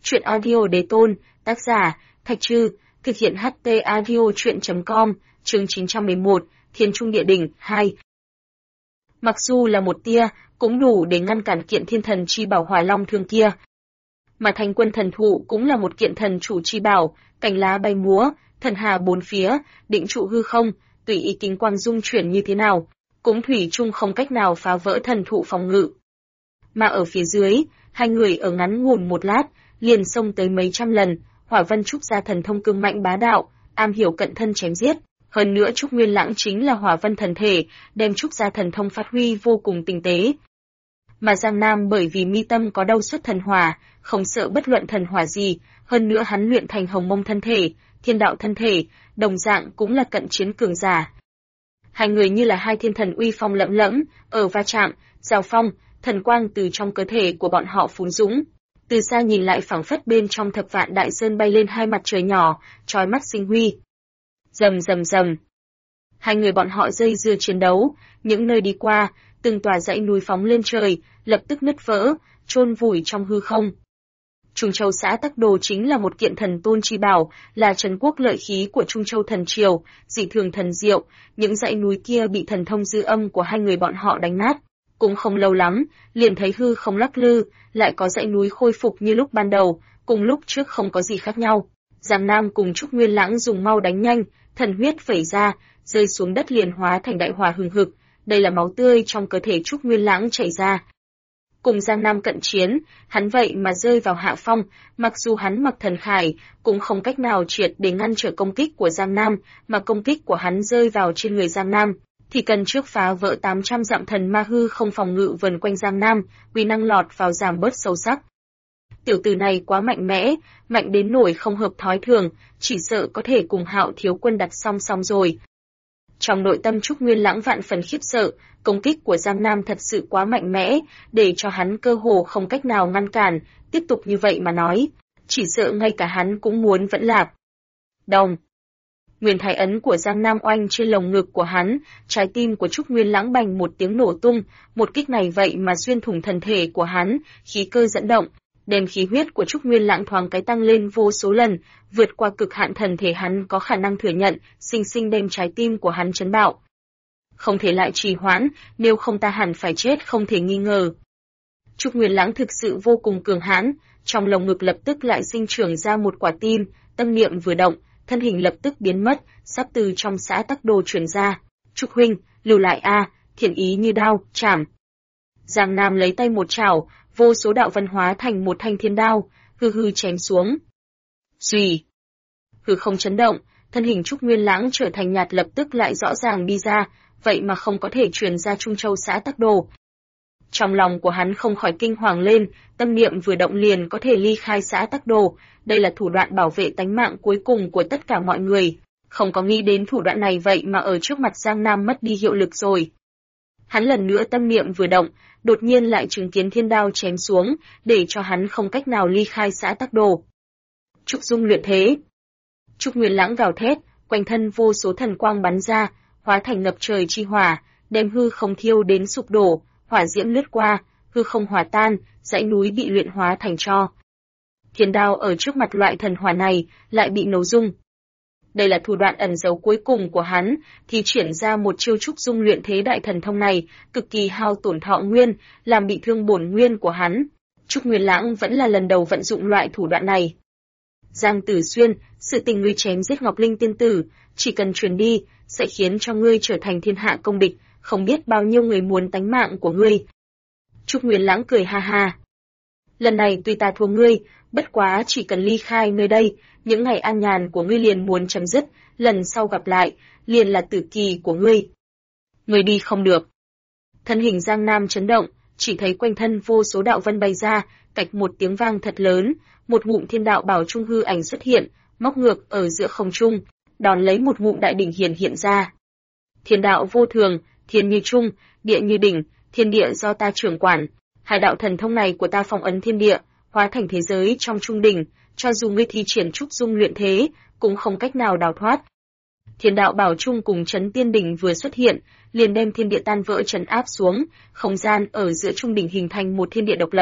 Truyện audio đế tôn, tác giả, Thạch Trư, thực hiện HT audio truyện.com, chương 911, Thiên Trung Địa Đỉnh, 2. Mặc dù là một tia, cũng đủ để ngăn cản kiện thiên thần chi bảo Hỏa Long Thương kia. Mà Thánh Quân Thần Thụ cũng là một kiện thần chủ chi bảo, cành lá bay múa, thần hà bốn phía, định trụ hư không, tùy ý kính quang dung chuyển như thế nào, cũng thủy chung không cách nào phá vỡ thần thụ phòng ngự. Mà ở phía dưới, hai người ở ngắn ngủn một lát, liền xông tới mấy trăm lần, Hỏa Vân Trúc ra thần thông cương mạnh bá đạo, am hiểu cận thân chém giết. Hơn nữa Trúc Nguyên Lãng chính là Hỏa Vân thần thể, đem Trúc ra thần thông phát huy vô cùng tinh tế. Mà Giang Nam bởi vì mi tâm có đâu xuất thần hỏa, không sợ bất luận thần hỏa gì, hơn nữa hắn luyện thành Hồng Mông thân thể, Thiên Đạo thân thể, đồng dạng cũng là cận chiến cường giả. Hai người như là hai thiên thần uy phong lẫm lẫm, ở va chạm, giao phong, thần quang từ trong cơ thể của bọn họ phún dũng. Từ xa nhìn lại phảng phất bên trong Thập Vạn Đại Sơn bay lên hai mặt trời nhỏ, chói mắt sinh huy. Rầm rầm rầm. Hai người bọn họ dây dưa chiến đấu, những nơi đi qua, từng tòa dãy núi phóng lên trời, lập tức nứt vỡ, chôn vùi trong hư không. Trung Châu xã Tắc Đồ chính là một kiện thần tôn chi bảo, là trấn quốc lợi khí của Trung Châu thần triều, dị thường thần diệu, những dãy núi kia bị thần thông dư âm của hai người bọn họ đánh nát. Cũng không lâu lắm, liền thấy hư không lắc lư, lại có dãy núi khôi phục như lúc ban đầu, cùng lúc trước không có gì khác nhau. Giang Nam cùng Trúc Nguyên Lãng dùng mau đánh nhanh, thần huyết phẩy ra, rơi xuống đất liền hóa thành đại hỏa hừng hực, đây là máu tươi trong cơ thể Trúc Nguyên Lãng chảy ra. Cùng Giang Nam cận chiến, hắn vậy mà rơi vào hạ phong, mặc dù hắn mặc thần khải, cũng không cách nào triệt để ngăn trở công kích của Giang Nam, mà công kích của hắn rơi vào trên người Giang Nam, thì cần trước phá vỡ 800 dặm thần ma hư không phòng ngự vần quanh Giang Nam, uy năng lọt vào giảm bớt sâu sắc. Tiểu tử này quá mạnh mẽ, mạnh đến nỗi không hợp thói thường, chỉ sợ có thể cùng Hạo thiếu quân đặt song song rồi. Trong nội tâm Trúc Nguyên Lãng vạn phần khiếp sợ, công kích của Giang Nam thật sự quá mạnh mẽ, để cho hắn cơ hồ không cách nào ngăn cản, tiếp tục như vậy mà nói, chỉ sợ ngay cả hắn cũng muốn vẫn lạc. Đồng. Nguyên Thái ấn của Giang Nam oanh trên lồng ngực của hắn, trái tim của Trúc Nguyên Lãng bành một tiếng nổ tung, một kích này vậy mà xuyên thủng thần thể của hắn, khí cơ dẫn động, đem khí huyết của Trúc Nguyên Lãng thoáng cái tăng lên vô số lần, vượt qua cực hạn thần thể hắn có khả năng thừa nhận, sinh sinh đem trái tim của hắn chấn bạo. Không thể lại trì hoãn, nếu không ta hẳn phải chết không thể nghi ngờ. Trúc Nguyên Lãng thực sự vô cùng cường hãn, trong lồng ngực lập tức lại sinh trưởng ra một quả tim, tâm niệm vừa động, thân hình lập tức biến mất, sắp từ trong xã Tắc Đồ truyền ra. Trúc huynh, lưu lại a, thiện ý như đao, chảm. Giang Nam lấy tay một chảo, vô số đạo văn hóa thành một thanh thiên đao, hư hư chém xuống. Xùy. Hư không chấn động, thân hình Trúc Nguyên Lãng trở thành nhạt lập tức lại rõ ràng đi ra, vậy mà không có thể truyền ra Trung Châu xã Tắc Đồ. Trong lòng của hắn không khỏi kinh hoàng lên, tâm niệm vừa động liền có thể ly khai xã Tắc Đồ, đây là thủ đoạn bảo vệ tánh mạng cuối cùng của tất cả mọi người. Không có nghĩ đến thủ đoạn này vậy mà ở trước mặt Giang Nam mất đi hiệu lực rồi. Hắn lần nữa tâm niệm vừa động, đột nhiên lại chứng kiến thiên đao chém xuống, để cho hắn không cách nào ly khai xã Tắc Đồ. Trúc dung luyện thế. Trúc Nguyên Lãng gào thét, quanh thân vô số thần quang bắn ra, hóa thành ngập trời chi hỏa, đem hư không thiêu đến sụp đổ, hỏa diễm lướt qua, hư không hòa tan, dãy núi bị luyện hóa thành tro. Thiên đao ở trước mặt loại thần hỏa này lại bị nấu dung. Đây là thủ đoạn ẩn giấu cuối cùng của hắn, thì triển ra một chiêu trúc dung luyện thế đại thần thông này, cực kỳ hao tổn thọ nguyên, làm bị thương bổn nguyên của hắn. Trúc Nguyên Lãng vẫn là lần đầu vận dụng loại thủ đoạn này. Giang Tử Xuyên, sự tình ngươi chém giết Ngọc Linh tiên tử, chỉ cần truyền đi, sẽ khiến cho ngươi trở thành thiên hạ công địch, không biết bao nhiêu người muốn tánh mạng của ngươi. Trúc Nguyên Lãng cười ha ha. Lần này tuy ta thua ngươi, bất quá chỉ cần ly khai nơi đây, những ngày an nhàn của ngươi liền muốn chấm dứt, lần sau gặp lại, liền là tử kỳ của ngươi. Ngươi đi không được. Thân hình Giang Nam chấn động, chỉ thấy quanh thân vô số đạo vân bay ra, cạch một tiếng vang thật lớn, một ngụm thiên đạo bảo trung hư ảnh xuất hiện, móc ngược ở giữa không trung, đón lấy một ngụm đại đỉnh hiện ra. Thiên đạo vô thường, thiên như trung, địa như đỉnh, thiên địa do ta trưởng quản, hai đạo thần thông này của ta phong ấn thiên địa, hóa thành thế giới trong trung đỉnh, cho dù ngươi thi triển trúc dung luyện thế, cũng không cách nào đào thoát. Thiên đạo bảo trung cùng chấn tiên đỉnh vừa xuất hiện, liền đem thiên địa tan vỡ trấn áp xuống, không gian ở giữa trung đỉnh hình thành một thiên địa độc lập,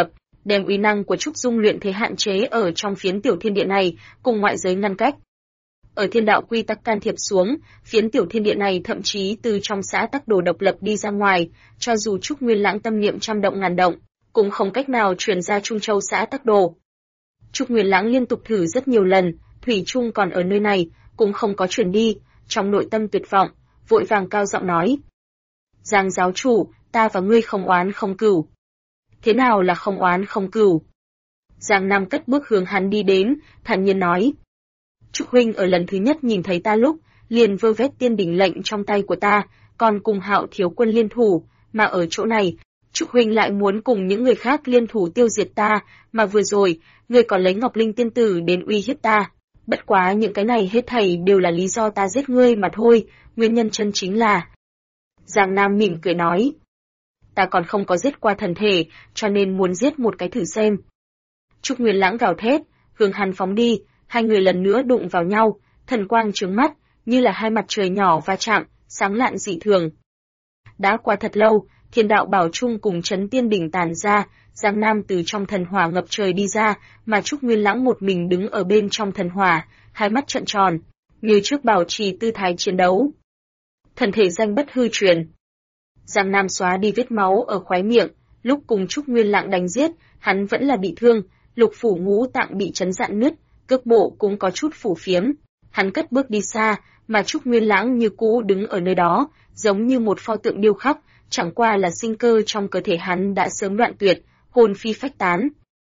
đem uy năng của trúc dung luyện thế hạn chế ở trong phiến tiểu thiên địa này, cùng ngoại giới ngăn cách. Ở thiên đạo quy tắc can thiệp xuống, phiến tiểu thiên địa này thậm chí từ trong xã tắc đồ độc lập đi ra ngoài, cho dù Trúc Nguyên Lãng tâm niệm trăm động ngàn động, cũng không cách nào truyền ra Trung Châu xã tắc đồ. Trúc Nguyên Lãng liên tục thử rất nhiều lần, thủy chung còn ở nơi này, cũng không có truyền đi, trong nội tâm tuyệt vọng, vội vàng cao giọng nói: "Giang giáo chủ, ta và ngươi không oán không cửu." "Thế nào là không oán không cửu?" Giang Nam cất bước hướng hắn đi đến, thản nhiên nói: "Trúc huynh ở lần thứ nhất nhìn thấy ta lúc, liền vơ vét tiên đỉnh lệnh trong tay của ta, còn cùng Hạo thiếu quân liên thủ, mà ở chỗ này, Trúc huynh lại muốn cùng những người khác liên thủ tiêu diệt ta, mà vừa rồi, ngươi còn lấy Ngọc Linh tiên tử đến uy hiếp ta. Bất quá những cái này hết thảy đều là lý do ta giết ngươi mà thôi, nguyên nhân chân chính là..." Giang Nam mỉm cười nói: "Ta còn không có giết qua thần thể, cho nên muốn giết một cái thử xem." Trúc Nguyên Lãng gào thét, hướng hắn phóng đi, hai người lần nữa đụng vào nhau, thần quang chướng mắt, như là hai mặt trời nhỏ va chạm, sáng lạn dị thường. Đã qua thật lâu, thiên đạo bảo trung cùng chấn tiên đỉnh tàn ra, Giang Nam từ trong thần hỏa ngập trời đi ra, mà Trúc Nguyên Lãng một mình đứng ở bên trong thần hỏa, hai mắt trợn tròn, như trước bảo trì tư thái chiến đấu. Thần thể danh bất hư truyền. Giang Nam xóa đi vết máu ở khóe miệng, lúc cùng Trúc Nguyên Lãng đánh giết, hắn vẫn là bị thương, lục phủ ngũ tạng bị chấn rạn nứt, cước bộ cũng có chút phù phiếm. Hắn cất bước đi xa, mà Trúc Nguyên Lãng như cũ đứng ở nơi đó, giống như một pho tượng điêu khắc, chẳng qua là sinh cơ trong cơ thể hắn đã sớm đoạn tuyệt, hồn phi phách tán.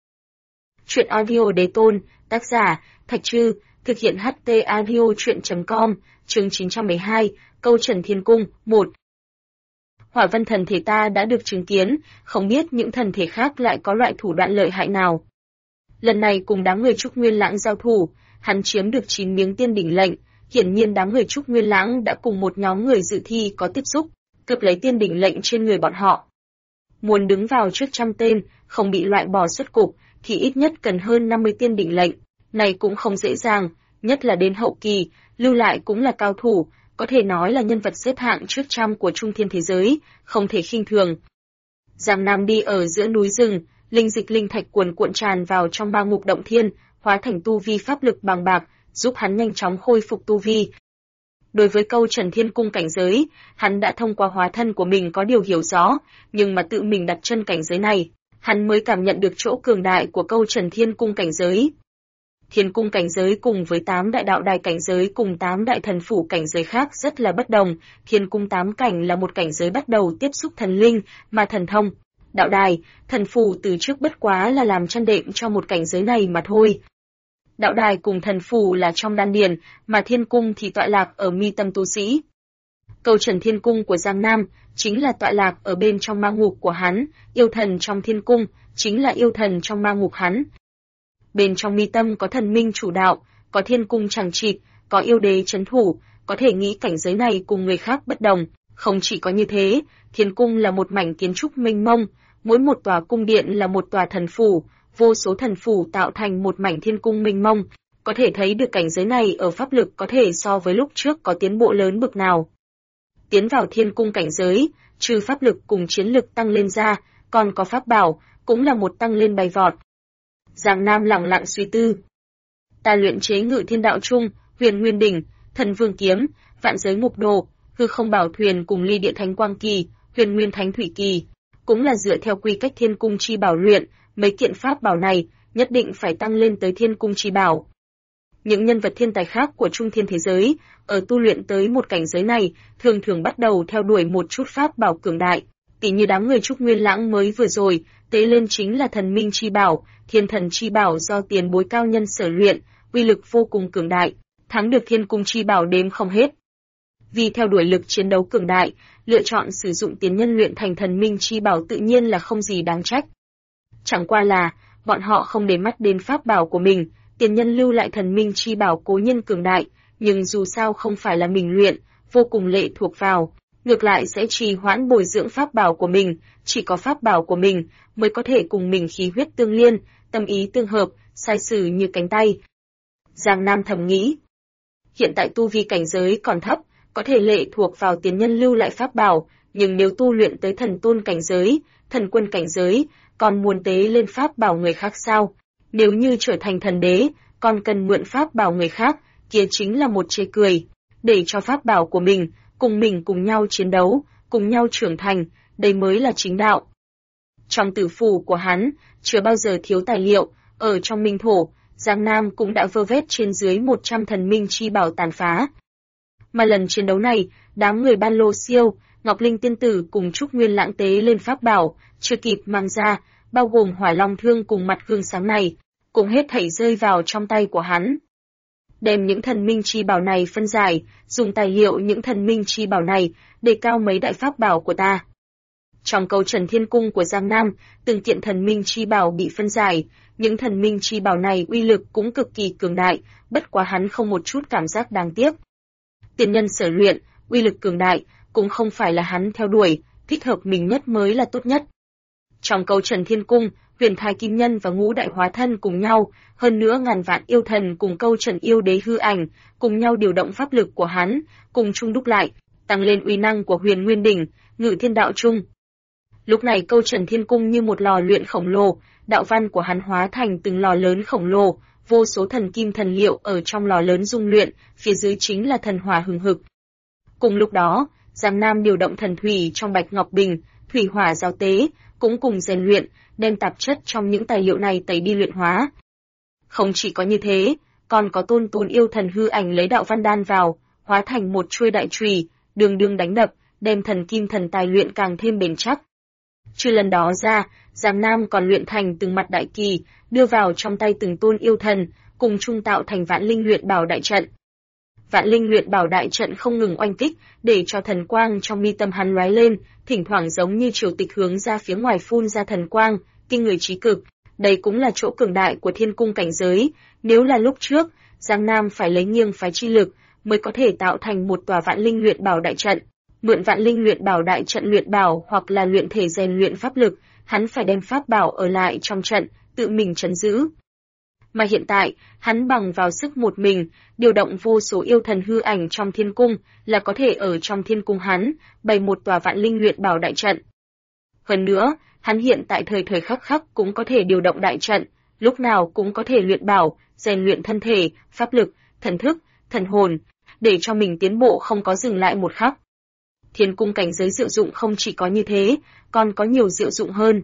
Truyện audio Đế Tôn, tác giả Thạch Trư, thực hiện HT audio truyện.com, chương 912, câu Trần Thiên Cung, 1. Hỏa Vân thần thể ta đã được chứng kiến, không biết những thần thể khác lại có loại thủ đoạn lợi hại nào. Lần này cùng đám người Trúc Nguyên Lãng giao thủ, hắn chiếm được 9 miếng tiên đỉnh lệnh, hiển nhiên đám người Trúc Nguyên Lãng đã cùng một nhóm người dự thi có tiếp xúc, cướp lấy tiên đỉnh lệnh trên người bọn họ. Muốn đứng vào trước trăm tên, không bị loại bỏ xuất cục, thì ít nhất cần hơn 50 tiên đỉnh lệnh, này cũng không dễ dàng, nhất là đến hậu kỳ, lưu lại cũng là cao thủ, có thể nói là nhân vật xếp hạng trước trăm của trung thiên thế giới, không thể khinh thường. Giang Nam đi ở giữa núi rừng, linh dịch linh thạch cuồn cuộn tràn vào trong ba ngục động thiên, hóa thành tu vi pháp lực bằng bạc, giúp hắn nhanh chóng khôi phục tu vi. Đối với câu Trần Thiên Cung cảnh giới, hắn đã thông qua hóa thân của mình có điều hiểu rõ, nhưng mà tự mình đặt chân cảnh giới này, hắn mới cảm nhận được chỗ cường đại của câu Trần Thiên Cung cảnh giới. Thiên Cung cảnh giới cùng với 8 đại đạo đài cảnh giới cùng 8 đại thần phủ cảnh giới khác rất là bất đồng, Thiên Cung 8 cảnh là một cảnh giới bắt đầu tiếp xúc thần linh, mà thần thông, đạo đài, thần phủ từ trước bất quá là làm chân đệm cho một cảnh giới này mà thôi. Đạo đài cùng thần phủ là trong đan điền, mà Thiên Cung thì tọa lạc ở mi tâm tu sĩ. Câu Trần Thiên Cung của Giang Nam chính là tọa lạc ở bên trong ma ngục của hắn, yêu thần trong Thiên Cung chính là yêu thần trong ma ngục hắn. Bên trong mi tâm có thần minh chủ đạo, có Thiên Cung chằng chịt, có yêu đế trấn thủ, có thể nghĩ cảnh giới này cùng người khác bất đồng. Không chỉ có như thế, Thiên Cung là một mảnh kiến trúc mênh mông, mỗi một tòa cung điện là một tòa thần phủ, vô số thần phủ tạo thành một mảnh thiên cung mênh mông, có thể thấy được cảnh giới này ở pháp lực có thể so với lúc trước có tiến bộ lớn bực nào. Tiến vào thiên cung cảnh giới, trừ pháp lực cùng chiến lực tăng lên ra, còn có pháp bảo, cũng là một tăng lên bay vọt. Giang Nam lẳng lặng suy tư. Ta luyện chế Ngự Thiên Đạo Trung, Huyền Nguyên Đỉnh, Thần Vương Kiếm, Vạn Giới Ngục Đồ, Hư Không Bảo Thuyền cùng Ly Địa Thánh Quang Kỳ, Huyền Nguyên Thánh Thủy Kỳ, cũng là dựa theo quy cách thiên cung chi bảo luyện. Mấy kiện pháp bảo này nhất định phải tăng lên tới thiên cung chi bảo. Những nhân vật thiên tài khác của trung thiên thế giới, ở tu luyện tới một cảnh giới này, thường thường bắt đầu theo đuổi một chút pháp bảo cường đại. Tỉ như đám người Trúc Nguyên Lãng mới vừa rồi, tế lên chính là thần minh chi bảo, thiên thần chi bảo do tiền bối cao nhân sở luyện, uy lực vô cùng cường đại, thắng được thiên cung chi bảo đếm không hết. Vì theo đuổi lực chiến đấu cường đại, lựa chọn sử dụng tiền nhân luyện thành thần minh chi bảo tự nhiên là không gì đáng trách. Chẳng qua là, bọn họ không để mắt đến pháp bảo của mình, tiền nhân lưu lại thần minh chi bảo cố nhiên cường đại, nhưng dù sao không phải là mình luyện, vô cùng lệ thuộc vào, ngược lại sẽ trì hoãn bồi dưỡng pháp bảo của mình, chỉ có pháp bảo của mình mới có thể cùng mình khí huyết tương liên, tâm ý tương hợp, sai sử như cánh tay. Giang Nam thầm nghĩ, hiện tại tu vi cảnh giới còn thấp, có thể lệ thuộc vào tiền nhân lưu lại pháp bảo, nhưng nếu tu luyện tới thần tôn cảnh giới, thần quân cảnh giới, còn muốn tế lên pháp bảo người khác sao? Nếu như trở thành thần đế, còn cần mượn pháp bảo người khác, kia chính là một chê cười. Để cho pháp bảo của mình cùng nhau chiến đấu, cùng nhau trưởng thành, đây mới là chính đạo. Trong tử phủ của hắn, chưa bao giờ thiếu tài liệu, ở trong minh thổ, Giang Nam cũng đã vơ vét trên dưới 100 thần minh chi bảo tàn phá. Mà lần chiến đấu này, đám người Ban Lô Siêu, Ngọc Linh Tiên Tử cùng Trúc Nguyên Lãng tế lên pháp bảo, chưa kịp mang ra, bao gồm Hỏa Long Thương cùng mặt gương sáng này, cũng hết thảy rơi vào trong tay của hắn. Đem những thần minh chi bảo này phân giải, dùng tài liệu những thần minh chi bảo này, đề cao mấy đại pháp bảo của ta. Trong câu Trần Thiên Cung của Giang Nam, từng kiện thần minh chi bảo bị phân giải, những thần minh chi bảo này uy lực cũng cực kỳ cường đại, bất quá hắn không một chút cảm giác đáng tiếc. Tiền nhân sở luyện, uy lực cường đại, cũng không phải là hắn theo đuổi, thích hợp mình nhất mới là tốt nhất. Trong câu Trần Thiên Cung, Huyền Thái Kim Nhân và Ngũ Đại Hóa Thân cùng nhau, hơn nữa ngàn vạn yêu thần cùng câu Trần Yêu Đế hư ảnh, cùng nhau điều động pháp lực của hắn, cùng chung đúc lại, tăng lên uy năng của Huyền Nguyên Đỉnh, Ngự Thiên Đạo Trung. Lúc này câu Trần Thiên Cung như một lò luyện khổng lồ, đạo văn của hắn hóa thành từng lò lớn khổng lồ, vô số thần kim thần liệu ở trong lò lớn dung luyện, phía dưới chính là thần hỏa hừng hực. Cùng lúc đó, Giang Nam điều động thần thủy trong Bạch Ngọc Bình, thủy hỏa giao tế, cũng cùng rèn luyện, đem tạp chất trong những tài liệu này tẩy đi luyện hóa. Không chỉ có như thế, còn có tôn yêu thần hư ảnh lấy đạo văn đan vào, hóa thành một chuôi đại chùy, đường đường đánh đập, đem thần kim thần tài luyện càng thêm bền chắc. Trừ lần đó ra, Giang Nam còn luyện thành từng mặt đại kỳ, đưa vào trong tay từng tôn yêu thần, cùng chung tạo thành Vạn Linh luyện bảo đại trận. Vạn Linh luyện bảo đại trận không ngừng oanh kích, để cho thần quang trong mi tâm hắn lóe lên, thỉnh thoảng giống như triều tịch hướng ra phía ngoài phun ra thần quang, kinh người trí cực. Đây cũng là chỗ cường đại của Thiên Cung cảnh giới, nếu là lúc trước, Giang Nam phải lấy nghiêng phái chi lực, mới có thể tạo thành một tòa Vạn Linh luyện bảo đại trận. Mượn Vạn Linh luyện bảo đại trận luyện bảo hoặc là luyện thể rèn luyện pháp lực, hắn phải đem pháp bảo ở lại trong trận, tự mình trấn giữ. Mà hiện tại, hắn bằng vào sức một mình, điều động vô số yêu thần hư ảnh trong Thiên Cung, là có thể ở trong Thiên Cung hắn, bày một tòa Vạn Linh luyện bảo đại trận. Hơn nữa, hắn hiện tại thời khắc khắc cũng có thể điều động đại trận, lúc nào cũng có thể luyện bảo, rèn luyện thân thể, pháp lực, thần thức, thần hồn, để cho mình tiến bộ không có dừng lại một khắc. Thiên Cung cảnh giới diệu dụng không chỉ có như thế, còn có nhiều diệu dụng hơn.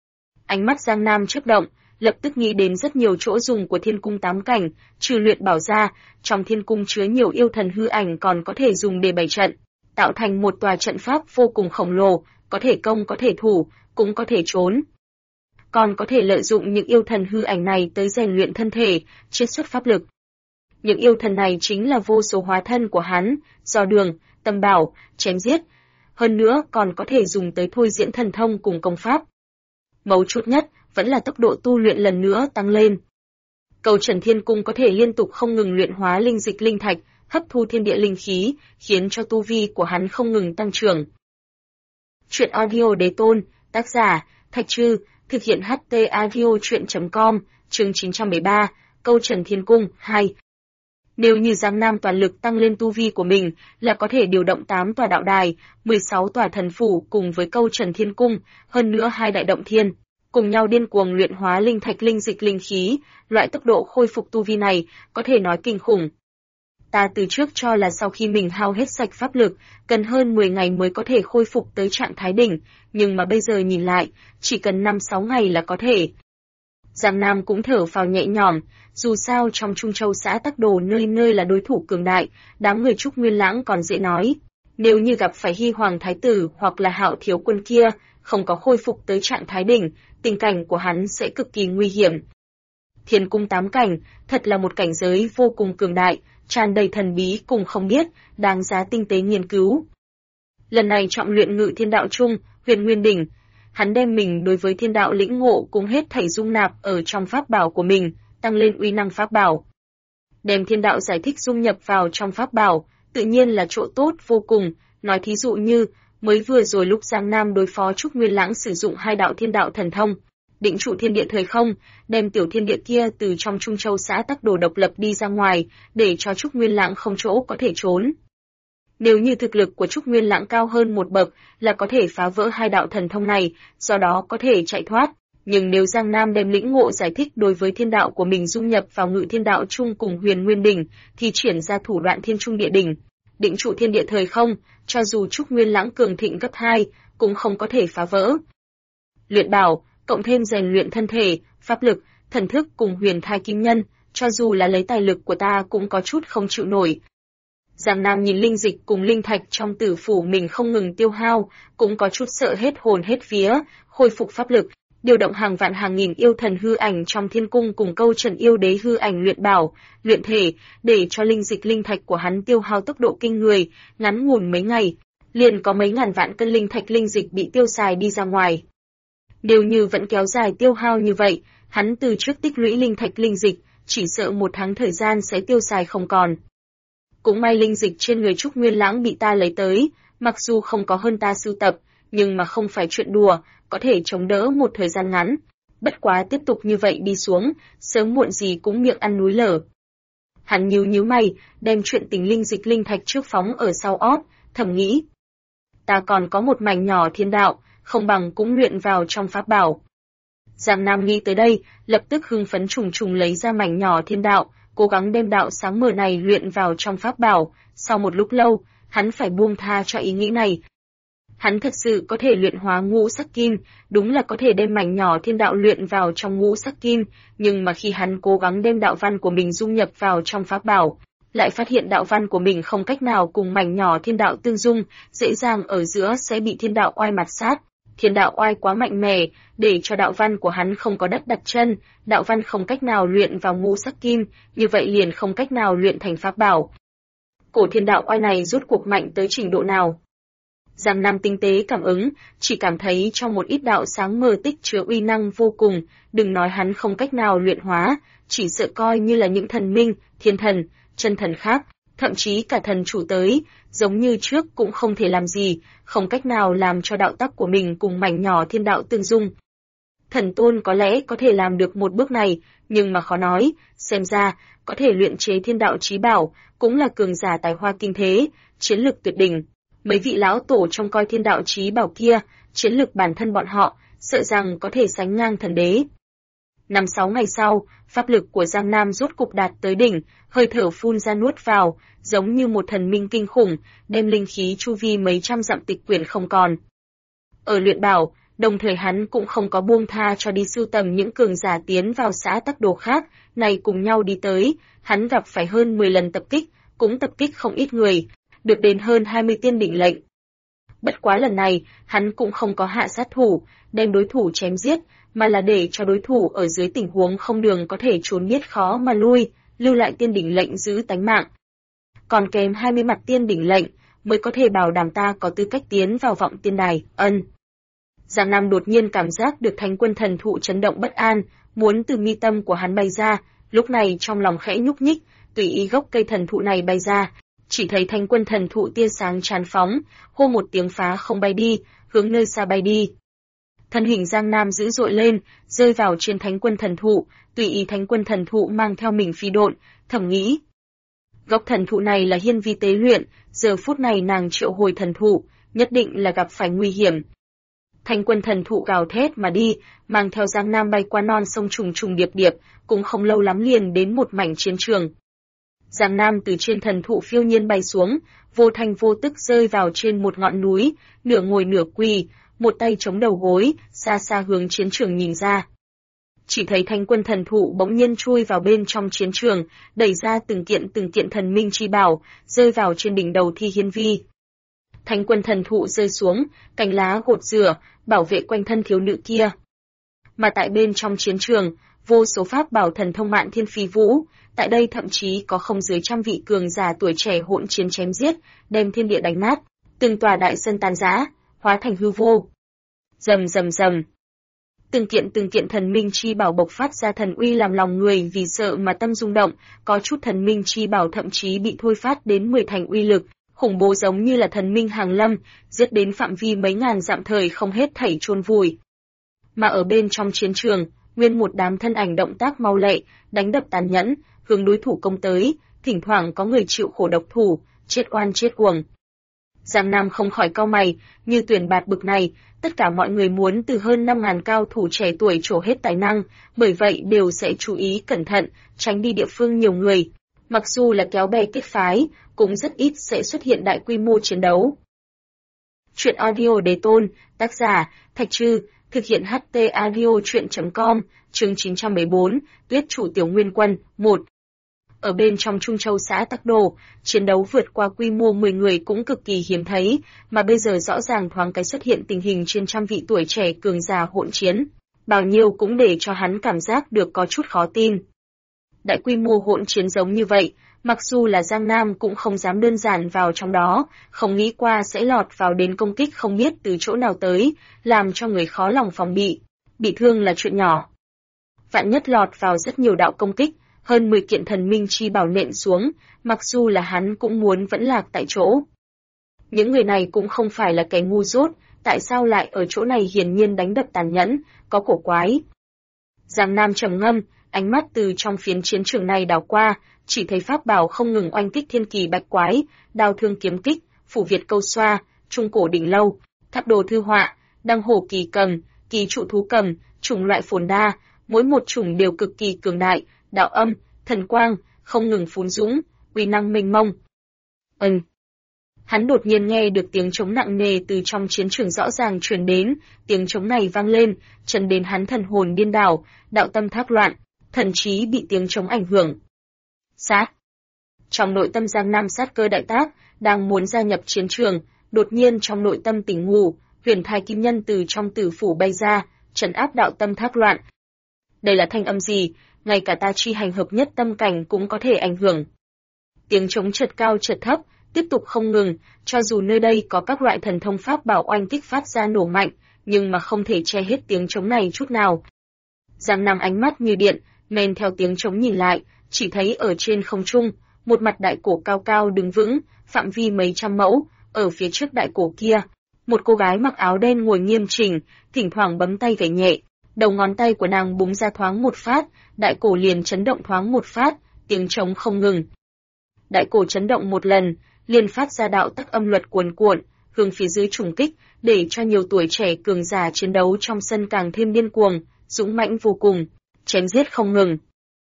Ánh mắt Giang Nam chớp động, lập tức nghĩ đến rất nhiều chỗ dùng của Thiên Cung 8 cảnh, trừ luyện bảo ra, trong Thiên Cung chứa nhiều yêu thần hư ảnh còn có thể dùng để bày trận, tạo thành một tòa trận pháp vô cùng khổng lồ, có thể công có thể thủ, cũng có thể trốn. Còn có thể lợi dụng những yêu thần hư ảnh này tới rèn luyện thân thể, chiết xuất pháp lực. Những yêu thần này chính là vô số hóa thân của hắn, do đường, tâm bảo, chém giết, hơn nữa còn có thể dùng tới thôi diễn thần thông cùng công pháp. Mấu chốt nhất vẫn là tốc độ tu luyện lần nữa tăng lên. Cầu Trần Thiên Cung có thể liên tục không ngừng luyện hóa linh dịch linh thạch, hấp thu thiên địa linh khí, khiến cho tu vi của hắn không ngừng tăng trưởng. Truyện audio Đế Tôn, tác giả Thạch Trư, thực hiện HT audio truyện.com, chương 913, Câu Trần Thiên Cung 2. Nếu như Giang Nam toàn lực tăng lên tu vi của mình, là có thể điều động 8 tòa đạo đài, 16 tòa thần phủ cùng với Câu Trần Thiên Cung, hơn nữa 2 đại động thiên, cùng nhau điên cuồng luyện hóa linh thạch linh dịch linh khí, loại tốc độ khôi phục tu vi này có thể nói kinh khủng. Ta từ trước cho là sau khi mình hao hết sạch pháp lực, cần hơn 10 ngày mới có thể khôi phục tới trạng thái đỉnh, nhưng mà bây giờ nhìn lại, chỉ cần 5-6 ngày là có thể. Giang Nam cũng thở phào nhẹ nhõm, dù sao trong Trung Châu xã Tắc Đồ nơi nơi là đối thủ cường đại, đám người Trúc Nguyên Lãng còn dễ nói. Nếu như gặp phải Hy Hoàng Thái Tử hoặc là Hạo Thiếu Quân kia, không có khôi phục tới trạng thái đỉnh, tình cảnh của hắn sẽ cực kỳ nguy hiểm. Thiên Cung 8 cảnh, thật là một cảnh giới vô cùng cường đại, tràn đầy thần bí cùng không biết, đáng giá tinh tế nghiên cứu. Lần này trọng luyện Ngự Thiên Đạo Trung, Huyền Nguyên Đỉnh, hắn đem mình đối với thiên đạo lĩnh ngộ cùng hết thảy dung nạp ở trong pháp bảo của mình, tăng lên uy năng pháp bảo. Đem thiên đạo giải thích dung nhập vào trong pháp bảo, tự nhiên là chỗ tốt vô cùng, nói thí dụ như, mới vừa rồi lúc Giang Nam đối phó Trúc Nguyên Lãng sử dụng 2 đạo thiên đạo thần thông, định trụ thiên địa thời không, đem tiểu thiên địa kia từ trong Trung Châu xã Tắc Đồ độc lập đi ra ngoài, để cho Trúc Nguyên Lãng không chỗ có thể trốn. Nếu như thực lực của Trúc Nguyên Lãng cao hơn một bậc, là có thể phá vỡ 2 đạo thần thông này, do đó có thể chạy thoát, Nhưng nếu Giang Nam đem lĩnh ngộ giải thích đối với thiên đạo của mình dung nhập vào Ngự Thiên Đạo chung cùng Huyền Nguyên Đỉnh, thì triển ra thủ đoạn Thiên Trung Địa Đỉnh, định trụ thiên địa thời không, cho dù Trúc Nguyên Lãng cường thịnh gấp 2, cũng không có thể phá vỡ. Luyện bảo, cộng thêm rèn luyện thân thể, pháp lực, thần thức cùng Huyền Thai Kim Nhân, cho dù là lấy tài lực của ta cũng có chút không chịu nổi. Giang Nam nhìn linh dịch cùng linh thạch trong tử phủ mình không ngừng tiêu hao, cũng có chút sợ hết hồn hết vía, khôi phục pháp lực, điều động hàng vạn hàng nghìn yêu thần hư ảnh trong thiên cung cùng câu trần yêu đế hư ảnh luyện bảo, luyện thể, để cho linh dịch linh thạch của hắn tiêu hao tốc độ kinh người, ngắn ngủn mấy ngày, liền có mấy ngàn vạn cân linh thạch linh dịch bị tiêu xài đi ra ngoài. Nếu như vẫn kéo dài tiêu hao như vậy, hắn từ trước tích lũy linh thạch linh dịch, chỉ sợ 1 tháng thời gian sẽ tiêu xài không còn. Cũng may linh dịch trên người Trúc Nguyên Lãng bị ta lấy tới, mặc dù không có hơn ta sưu tập, nhưng mà không phải chuyện đùa, có thể chống đỡ một thời gian ngắn. Bất quá tiếp tục như vậy đi xuống, sớm muộn gì cũng miệng ăn núi lở. Hắn nhíu mày, đem chuyện tình linh dịch linh thạch trước phóng ở sau ót, thầm nghĩ. Ta còn có một mảnh nhỏ thiên đạo, không bằng cũng luyện vào trong pháp bảo. Giang Nam nghĩ tới đây, lập tức hưng phấn trùng lấy ra mảnh nhỏ thiên đạo, cố gắng đem đạo sáng mở này luyện vào trong pháp bảo. Sau một lúc lâu, hắn phải buông tha cho ý nghĩ này. Hắn thật sự có thể luyện hóa ngũ sắc kim, đúng là có thể đem mảnh nhỏ thiên đạo luyện vào trong ngũ sắc kim, nhưng mà khi hắn cố gắng đem đạo văn của mình dung nhập vào trong pháp bảo, lại phát hiện đạo văn của mình không cách nào cùng mảnh nhỏ thiên đạo tương dung, dễ dàng ở giữa sẽ bị thiên đạo oai mặt sát. Thiên đạo oai quá mạnh mẽ, để cho đạo văn của hắn không có đất đặt chân, đạo văn không cách nào luyện vào ngũ sắc kim, như vậy liền không cách nào luyện thành pháp bảo. Cổ thiên đạo oai này rốt cuộc mạnh tới trình độ nào? Giang Nam tinh tế cảm ứng, chỉ cảm thấy trong một ít đạo sáng mờ tích chứa uy năng vô cùng, đừng nói hắn không cách nào luyện hóa, chỉ sợ coi như là những thần minh, thiên thần, chân thần khác, thậm chí cả thần chủ tới, giống như trước cũng không thể làm gì, không cách nào làm cho đạo tắc của mình cùng mảnh nhỏ thiên đạo tương dung. Thần tôn có lẽ có thể làm được một bước này, nhưng mà khó nói, xem ra, có thể luyện chế thiên đạo chí bảo, cũng là cường giả tài hoa kinh thế, chiến lực tuyệt đỉnh. Mấy vị lão tổ trông coi thiên đạo chí bảo kia, chiến lực bản thân bọn họ, sợ rằng có thể sánh ngang thần đế. 5-6 ngày sau, pháp lực của Giang Nam rốt cục đạt tới đỉnh, hơi thở phun ra nuốt vào, giống như một thần minh kinh khủng, đem linh khí chu vi mấy trăm dặm tịch quyển không còn. Ở luyện bảo, đồng thời hắn cũng không có buông tha cho đi sưu tầm những cường giả tiến vào xã tắc đồ khác, này cùng nhau đi tới, hắn gặp phải hơn 10 lần tập kích, cũng tập kích không ít người, được đến hơn 20 tiên đỉnh lệnh. Bất quá lần này, hắn cũng không có hạ sát thủ, đem đối thủ chém giết, mà là để cho đối thủ ở dưới tình huống không đường có thể trốn biết khó mà lui, lưu lại tiên đỉnh lệnh giữ tánh mạng. Còn kèm 20 mặt tiên đỉnh lệnh, mới có thể bảo đảm ta có tư cách tiến vào vọng tiên đài, Giang Nam đột nhiên cảm giác được Thánh Quân Thần Thụ chấn động bất an, muốn từ mi tâm của hắn bay ra, lúc này trong lòng khẽ nhúc nhích, tùy ý gốc cây thần thụ này bay ra, chỉ thấy Thánh Quân Thần Thụ tia sáng tràn phóng, hô một tiếng phá không bay đi, hướng nơi xa bay đi. Thân hình Giang Nam dữ dội lên, rơi vào trên Thánh Quân Thần Thụ, tùy ý Thánh Quân Thần Thụ mang theo mình phi độn, thầm nghĩ. Gốc thần thụ này là hiên vi tế luyện, giờ phút này nàng triệu hồi thần thụ, nhất định là gặp phải nguy hiểm. Thánh Quân Thần Thụ gào thét mà đi, mang theo Giang Nam bay qua non sông trùng điệp điệp, cũng không lâu lắm liền đến một mảnh chiến trường. Giang Nam từ trên thần thụ phiêu nhiên bay xuống, vô thanh vô tức rơi vào trên một ngọn núi, nửa ngồi nửa quỳ, một tay chống đầu gối, xa xa hướng chiến trường nhìn ra. Chỉ thấy Thánh Quân Thần Thụ bỗng nhiên chui vào bên trong chiến trường, đẩy ra từng kiện thần minh chi bảo, rơi vào trên đỉnh đầu Thi Hiên Vi. Thánh Quân Thần Thụ rơi xuống, cành lá gột rửa, bảo vệ quanh thân thiếu nữ kia. Mà tại bên trong chiến trường, vô số pháp bảo thần thông mạn thiên phi vũ, tại đây thậm chí có không dưới 100 vị cường giả tuổi trẻ hỗn chiến chém giết, đem thiên địa đánh nát, từng tòa đại sơn tan rã, hóa thành hư vô. Rầm rầm rầm. Từng kiện thần minh chi bảo bộc phát ra thần uy làm lòng người vì sợ mà tâm rung động, có chút thần minh chi bảo thậm chí bị thôi phát đến 10 thành uy lực, khủng bố giống như là thần minh hàng lâm, giết đến phạm vi mấy ngàn dặm thời không hết thảy chôn vùi. Mà ở bên trong chiến trường, nguyên một đám thân ảnh động tác mau lẹ, đánh đập tàn nhẫn, hướng đối thủ công tới, thỉnh thoảng có người chịu khổ độc thủ, chết oan chết uổng. Giang Nam không khỏi cau mày, như tuyển bạt bực này, tất cả mọi người muốn từ hơn 5.000 cao thủ trẻ tuổi trổ hết tài năng, bởi vậy đều sẽ chú ý cẩn thận, tránh đi địa phương nhiều người. Mặc dù là kéo bè kết phái, cũng rất ít sẽ xuất hiện đại quy mô chiến đấu. Chuyện audio đề tôn, tác giả, Thạch Trư, thực hiện HT Audio Chuyện.com, chương 914, Tuyết Chủ Tiểu Nguyên Quân, 1. Ở bên trong Trung Châu xã Tắc Đồ, chiến đấu vượt qua quy mô 10 người cũng cực kỳ hiếm thấy, mà bây giờ rõ ràng thoáng cái xuất hiện tình hình trên trăm vị tuổi trẻ cường già hỗn chiến. Bao nhiêu cũng để cho hắn cảm giác được có chút khó tin. Đại quy mô hỗn chiến giống như vậy, mặc dù là Giang Nam cũng không dám đơn giản vào trong đó, không nghĩ qua sẽ lọt vào đến công kích không biết từ chỗ nào tới, làm cho người khó lòng phòng bị thương là chuyện nhỏ. Vạn nhất lọt vào rất nhiều đạo công kích, hơn 10 kiện thần minh chi bảo nện xuống, mặc dù là hắn cũng muốn vẫn lạc tại chỗ. Những người này cũng không phải là kẻ ngu dốt, tại sao lại ở chỗ này hiển nhiên đánh đập tàn nhẫn, có cổ quái. Giang Nam trầm ngâm, ánh mắt từ trong phiến chiến trường này đảo qua, chỉ thấy pháp bảo không ngừng oanh kích thiên kỳ bạch quái, đao thương kiếm kích, phủ Việt câu xoa, trung cổ đỉnh lâu, tháp đồ thư họa, đăng hổ kỳ cầm, kỳ trụ thú cầm, chủng loại phồn đa, mỗi một chủng đều cực kỳ cường đại, đạo âm, thần quang, không ngừng phún dũng, uy năng mênh mông. Hắn đột nhiên nghe được tiếng trống nặng nề từ trong chiến trường rõ ràng truyền đến, tiếng trống này vang lên, chấn đến hắn thần hồn điên đảo, đạo tâm thác loạn, thần trí bị tiếng trống ảnh hưởng. Sát. Trong nội tâm Giang Nam sát cơ đại tác, đang muốn gia nhập chiến trường, đột nhiên trong nội tâm tỉnh ngủ, huyền thai kim nhân từ trong tử phủ bay ra, trấn áp đạo tâm thác loạn. Đây là thanh âm gì? Ngay cả ta chi hành hợp nhất tâm cảnh cũng có thể ảnh hưởng. Tiếng trống chợt cao chợt thấp, tiếp tục không ngừng, cho dù nơi đây có các loại thần thông pháp bảo oanh kích phát ra nổ mạnh, nhưng mà không thể che hết tiếng trống này chút nào. Giang Nam ánh mắt như điện, men theo tiếng trống nhìn lại, chỉ thấy ở trên không trung, một mặt đại cổ cao cao đứng vững, phạm vi mấy trăm mẫu, ở phía trước đại cổ kia, một cô gái mặc áo đen ngồi nghiêm chỉnh, thỉnh thoảng bấm tay gảy nhẹ, đầu ngón tay của nàng búng ra thoáng một phát, đại cổ liền chấn động thoáng một phát, tiếng trống không ngừng. Đại cổ chấn động một lần, liền phát ra đạo tắc âm luật cuồn cuộn, hướng phía dưới trùng kích, để cho nhiều tuổi trẻ cường giả chiến đấu trong sân càng thêm điên cuồng, dũng mãnh vô cùng, chém giết không ngừng.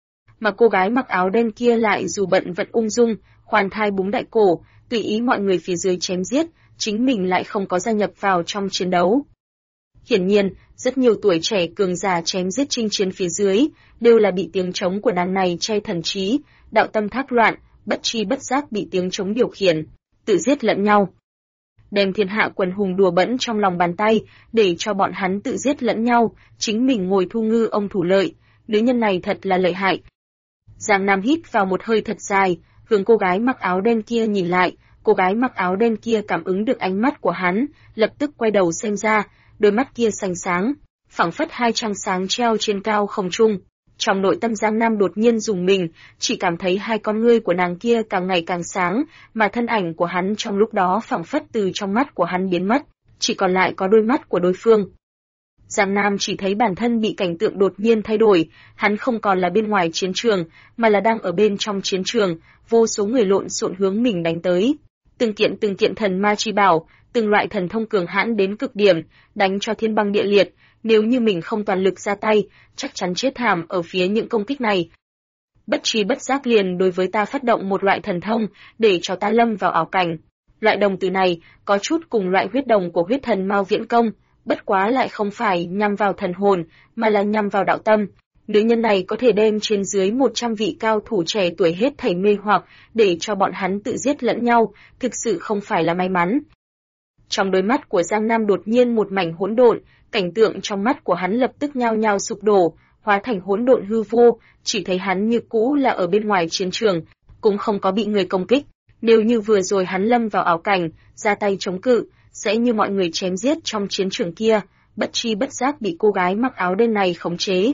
Mà cô gái mặc áo đen kia lại dù bận vận ung dung, khoan thai búng đại cổ, tùy ý mọi người phía dưới chém giết, chính mình lại không có gia nhập vào trong chiến đấu. Hiển nhiên, rất nhiều tuổi trẻ cường giả chém giết chinh chiến phía dưới, đều là bị tiếng trống của nàng này che thần trí, đạo tâm thác loạn, bất tri bất giác bị tiếng trống điều khiển, tự giết lẫn nhau. Đem thiên hạ quần hùng đùa bỡn trong lòng bàn tay, để cho bọn hắn tự giết lẫn nhau, chính mình ngồi thu ngư ông thủ lợi, nữ nhân này thật là lợi hại. Giang Nam hít vào một hơi thật dài, hướng cô gái mặc áo đen kia nhìn lại, cô gái mặc áo đen kia cảm ứng được ánh mắt của hắn, lập tức quay đầu xem ra, đôi mắt kia xanh sáng, phảng phất hai trăng sáng treo trên cao không trung. Trong nội tâm Giang Nam đột nhiên rùng mình, chỉ cảm thấy hai con ngươi của nàng kia càng ngày càng sáng, mà thân ảnh của hắn trong lúc đó phảng phất từ trong mắt của hắn biến mất, chỉ còn lại có đôi mắt của đối phương. Giang Nam chỉ thấy bản thân bị cảnh tượng đột nhiên thay đổi, hắn không còn là bên ngoài chiến trường, mà là đang ở bên trong chiến trường, vô số người lộn xộn hướng mình đánh tới. Từng kiện thần ma chi bảo, từng loại thần thông cường hãn đến cực điểm, đánh cho thiên băng địa liệt, nếu như mình không toàn lực ra tay, chắc chắn chết thảm ở phía những công kích này. Bất tri bất giác liền đối với ta phát động một loại thần thông, để cho ta lâm vào ảo cảnh. Loại đồng từ này, có chút cùng loại huyết đồng của huyết thần Mao Viễn Công, bất quá lại không phải nhằm vào thần hồn, mà là nhằm vào đạo tâm. Nữ nhân này có thể đem trên dưới 100 vị cao thủ trẻ tuổi hết thảy mê hoặc, để cho bọn hắn tự giết lẫn nhau, thực sự không phải là may mắn. Trong đôi mắt của Giang Nam đột nhiên một mảnh hỗn độn, cảnh tượng trong mắt của hắn lập tức nhao nhao sụp đổ, hóa thành hỗn độn hư vô, chỉ thấy hắn như cũ là ở bên ngoài chiến trường, cũng không có bị người công kích. Nếu như vừa rồi hắn lâm vào ảo cảnh, ra tay chống cự, sẽ như mọi người chém giết trong chiến trường kia, bất tri bất giác bị cô gái mặc áo đen này khống chế.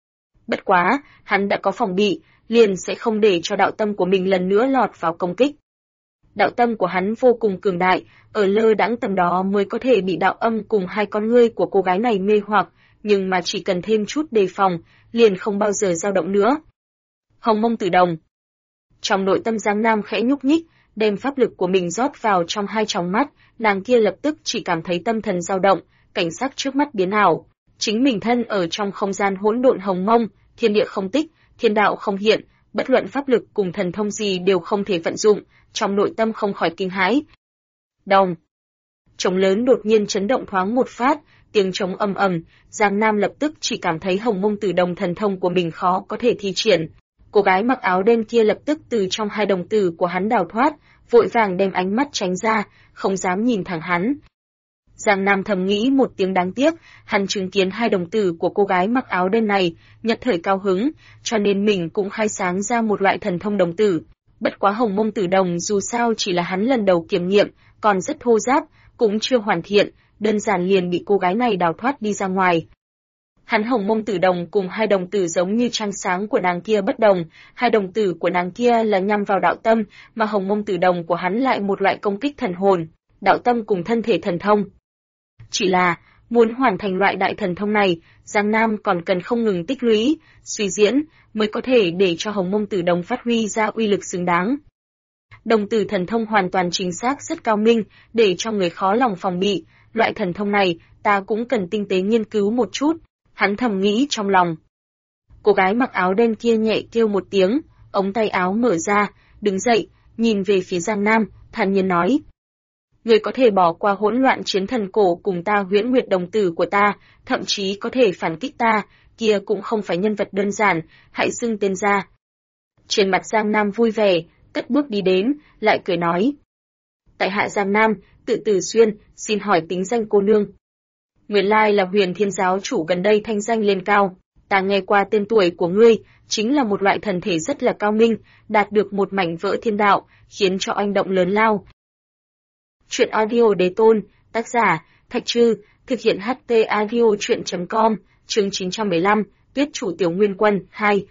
Bất quá, hắn đã có phòng bị, liền sẽ không để cho đạo tâm của mình lần nữa lọt vào công kích. Đạo tâm của hắn vô cùng cường đại, ở lơ đãng tầm đó mới có thể bị đạo âm cùng hai con ngươi của cô gái này mê hoặc, nhưng mà chỉ cần thêm chút đề phòng, liền không bao giờ dao động nữa. Hồng Mông Tử Đồng. Trong nội tâm Giang Nam khẽ nhúc nhích, đem pháp lực của mình rót vào trong hai tròng mắt, nàng kia lập tức chỉ cảm thấy tâm thần dao động, cảnh sắc trước mắt biến ảo. Chính mình thân ở trong không gian hỗn độn hồng mông, thiên địa không tích, thiên đạo không hiện, bất luận pháp lực cùng thần thông gì đều không thể vận dụng, trong nội tâm không khỏi kinh hãi. Đùng. Trống lớn đột nhiên chấn động thoáng một phát, tiếng trống ầm ầm, Giang Nam lập tức chỉ cảm thấy hồng mông tử đồng thần thông của mình khó có thể thi triển. Cô gái mặc áo đen kia lập tức từ trong hai đồng tử của hắn đào thoát, vội vàng đem ánh mắt tránh ra, không dám nhìn thẳng hắn. Giang Nam thầm nghĩ một tiếng đáng tiếc, hắn chứng kiến hai đồng tử của cô gái mặc áo đen này, nhất thời cao hứng, cho nên mình cũng khai sáng ra một loại thần thông đồng tử. Bất quá hồng mông tử đồng dù sao chỉ là hắn lần đầu kiểm nghiệm, còn rất thô ráp, cũng chưa hoàn thiện, đơn giản liền bị cô gái này đào thoát đi ra ngoài. Hắn hồng mông tử đồng cùng hai đồng tử giống như trăng sáng của nàng kia bất đồng, hai đồng tử của nàng kia là nhằm vào đạo tâm, mà hồng mông tử đồng của hắn lại một loại công kích thần hồn, đạo tâm cùng thân thể thần thông. Chỉ là, muốn hoàn thành loại đại thần thông này, Giang Nam còn cần không ngừng tích lũy, suy diễn, mới có thể để cho hồng mông tử đồng phát huy ra uy lực xứng đáng. Đồng tử thần thông hoàn toàn chính xác rất cao minh, để cho người khó lòng phòng bị, loại thần thông này ta cũng cần tinh tế nghiên cứu một chút, hắn thầm nghĩ trong lòng. Cô gái mặc áo đen kia nhẹ kêu một tiếng, ống tay áo mở ra, đứng dậy, nhìn về phía Giang Nam, thản nhiên nói. Người có thể bỏ qua hỗn loạn chiến thần cổ cùng ta huyễn nguyệt đồng tử của ta, thậm chí có thể phản kích ta, kia cũng không phải nhân vật đơn giản, hãy xưng tên ra. Trên mặt Giang Nam vui vẻ, cất bước đi đến, lại cười nói. Tại hạ Giang Nam, tự Tử Xuyên, xin hỏi tính danh cô nương. Nguyên lai là Huyền Thiên giáo chủ gần đây thanh danh lên cao, ta nghe qua tên tuổi của ngươi, chính là một loại thần thể rất là cao minh, đạt được một mảnh vỡ thiên đạo, khiến cho oanh động lớn lao. Truyện audio đế tôn, tác giả, Thạch Trư, thực hiện HT audio truyện.com, chương 915, Tuyết chủ Tiểu Nguyên Quân, 2.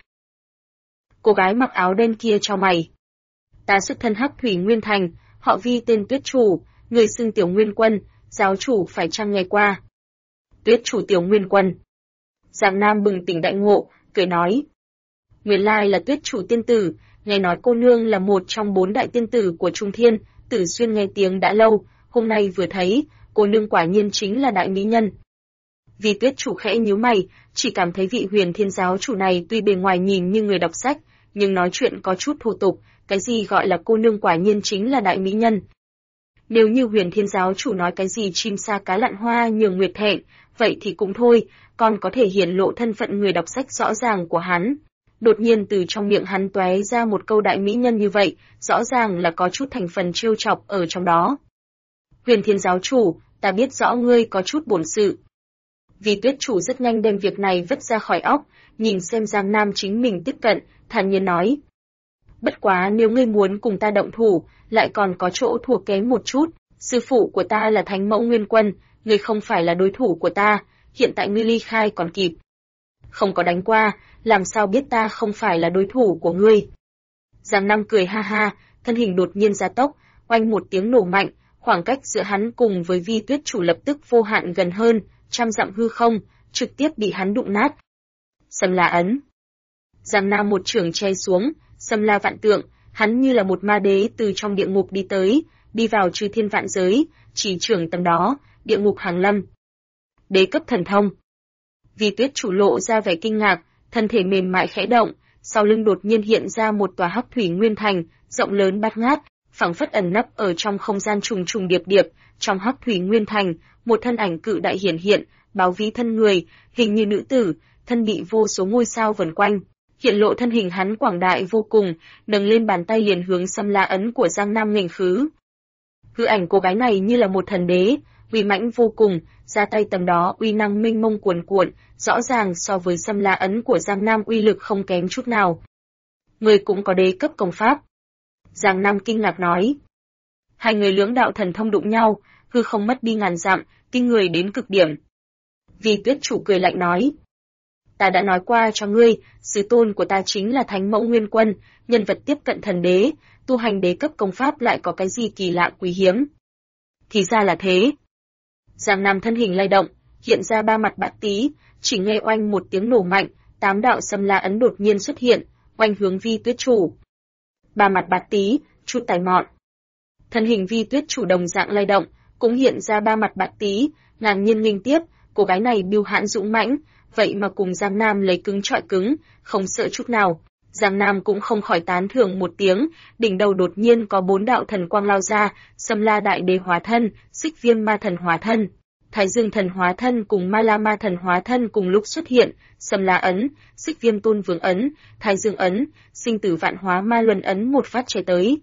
Cô gái mặc áo đen kia chau mày. Ta xuất thân Hắc Thủy Nguyên Thành, họ Vi tên Tuyết chủ, người xưng Tiểu Nguyên Quân, giáo chủ phải chăng nghe qua. Tuyết chủ Tiểu Nguyên Quân. Giang Nam bừng tỉnh đại ngộ, cười nói. Nguyên lai là Tuyết chủ tiên tử, nghe nói cô nương là một trong 4 đại tiên tử của Trung Thiên, Tử Xuyên nghe tiếng đã lâu, hôm nay vừa thấy, cô nương quả nhiên chính là đại mỹ nhân. Vì Tuyết chủ khẽ nhíu mày, chỉ cảm thấy vị Huyền Thiên giáo chủ này tuy bề ngoài nhìn như người đọc sách, nhưng nói chuyện có chút thô tục, cái gì gọi là cô nương quả nhiên chính là đại mỹ nhân. Nếu như Huyền Thiên giáo chủ nói cái gì chim sa cá lặn hoa nhường nguyệt thẹn, vậy thì cũng thôi, còn có thể hiển lộ thân phận người đọc sách rõ ràng của hắn. Đột nhiên từ trong miệng hắn tóe ra một câu đại mỹ nhân như vậy, rõ ràng là có chút thành phần trêu chọc ở trong đó. Huyền Thiên giáo chủ, ta biết rõ ngươi có chút bổn sự. Vì Tuyết chủ rất nhanh đem việc này vứt ra khỏi óc, nhìn xem Giang Nam chính mình tiếp cận, thản nhiên nói. Bất quá nếu ngươi muốn cùng ta động thủ, lại còn có chỗ thua kém một chút, sư phụ của ta là Thánh Mẫu Nguyên Quân, ngươi không phải là đối thủ của ta, hiện tại ngươi ly khai còn kịp. Không có đánh qua, làm sao biết ta không phải là đối thủ của ngươi. Giang Nam cười ha ha, thân hình đột nhiên gia tốc, oanh một tiếng nổ mạnh, khoảng cách giữa hắn cùng với Vi Tuyết chủ lập tức vô hạn gần hơn, 100 dặm hư không, trực tiếp bị hắn đụng nát. Sâm La ấn. Giang Nam một chưởng che xuống, Sâm La vạn tượng, hắn như là một ma đế từ trong địa ngục đi tới, đi vào chư thiên vạn giới, chỉ chưởng tầm đó, địa ngục hàng lâm. Đế cấp thần thông. Vi Tuyết chủ lộ ra vẻ kinh ngạc, thân thể mềm mại khẽ động, sau lưng đột nhiên hiện ra một tòa Hắc Thủy Nguyên Thành, rộng lớn bát ngát, phảng phất ẩn nấp ở trong không gian trùng trùng điệp điệp, trong Hắc Thủy Nguyên Thành, một thân ảnh cự đại hiển hiện, báo vĩ thân người, hình như nữ tử, thân bị vô số ngôi sao vần quanh, hiện lộ thân hình hắn quảng đại vô cùng, nâng lên bàn tay liền hướng Sâm La ấn của Giang Nam nghênh khứ. Hư ảnh cô gái này như là một thần đế, uy mãnh vô cùng, ra tay tầm đó uy năng mênh mông cuồn cuộn, rõ ràng so với Sâm La ấn của Giang Nam uy lực không kém chút nào. Người cũng có đế cấp công pháp. Giang Nam kinh ngạc nói. Hai người lưỡng đạo thần thông đụng nhau, hư không mất đi ngàn dặm, kinh người đến cực điểm. Vi Tuyết chủ cười lạnh nói. Ta đã nói qua cho ngươi, sứ tôn của ta chính là Thánh Mẫu Nguyên Quân, nhân vật tiếp cận thần đế, tu hành đế cấp công pháp lại có cái gì kỳ lạ quý hiếm. Thì ra là thế. Giang Nam thân hình lay động, hiện ra 3 mặt bát tí, chỉ nghe oanh một tiếng nổ mạnh, 8 đạo Sâm La ấn đột nhiên xuất hiện, oanh hướng Vi Tuyết chủ. 3 mặt bát tí, chút tài mọn. Thân hình Vi Tuyết chủ đồng dạng lay động, cũng hiện ra ba mặt bạt tí, ngạc nhiên nghênh tiếp, cô gái này bưu hãn dũng mãnh, vậy mà cùng Giang Nam lấy cứng trọi cứng, không sợ chút nào. Giang Nam cũng không khỏi tán thưởng một tiếng, đỉnh đầu đột nhiên có 4 đạo thần quang lao ra, Sâm La Đại Đế hóa thân, Xích Viêm Ma Thần hóa thân, Thái Dương Thần hóa thân cùng Ma La Ma Thần hóa thân cùng lúc xuất hiện, Sâm La ấn, Xích Viêm Tôn Vương ấn, Thái Dương ấn, Sinh Tử Vạn Hóa Ma Luân ấn một phát chạy tới.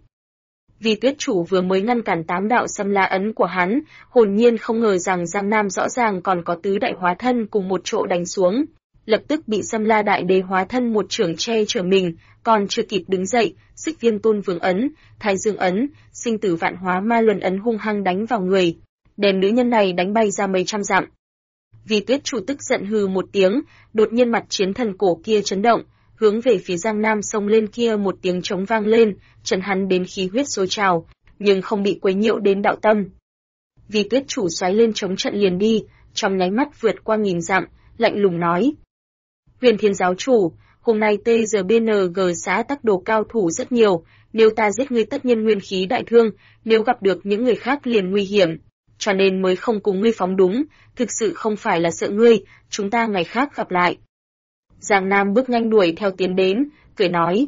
Vi Tuyết chủ vừa mới ngăn cản 8 đạo Sâm La ấn của hắn, hồn nhiên không ngờ rằng Giang Nam rõ ràng còn có tứ đại hóa thân cùng một chỗ đánh xuống. Lập tức bị Sâm La Đại Đế hóa thân một chưởng che chở mình, còn chưa kịp đứng dậy, Xích Viêm Tôn Vương ấn, Thái Dương ấn, Sinh Tử Vạn Hóa Ma Luân ấn hung hăng đánh vào người, đem nữ nhân này đánh bay ra mấy trăm dặm. Vi Tuyết chủ tức giận hừ một tiếng, đột nhiên mặt chiến thần cổ kia chấn động, hướng về phía Giang Nam xông lên kia một tiếng trống vang lên, chấn hắn đến khí huyết sôi trào, nhưng không bị quấy nhiễu đến đạo tâm. Vi Tuyết chủ xoáy lên chống trận liền đi, trong nháy mắt vượt qua nghìn dặm, lạnh lùng nói: Huyền Thiên giáo chủ, hôm nay TGBNG xã Tắc Đồ cao thủ rất nhiều, nếu ta giết ngươi tất nhiên nguyên khí đại thương, nếu gặp được những người khác liền nguy hiểm, cho nên mới không cùng ngươi phóng đúng, thực sự không phải là sợ ngươi, chúng ta ngày khác gặp lại. Giang Nam bước nhanh đuổi theo tiến đến, cười nói: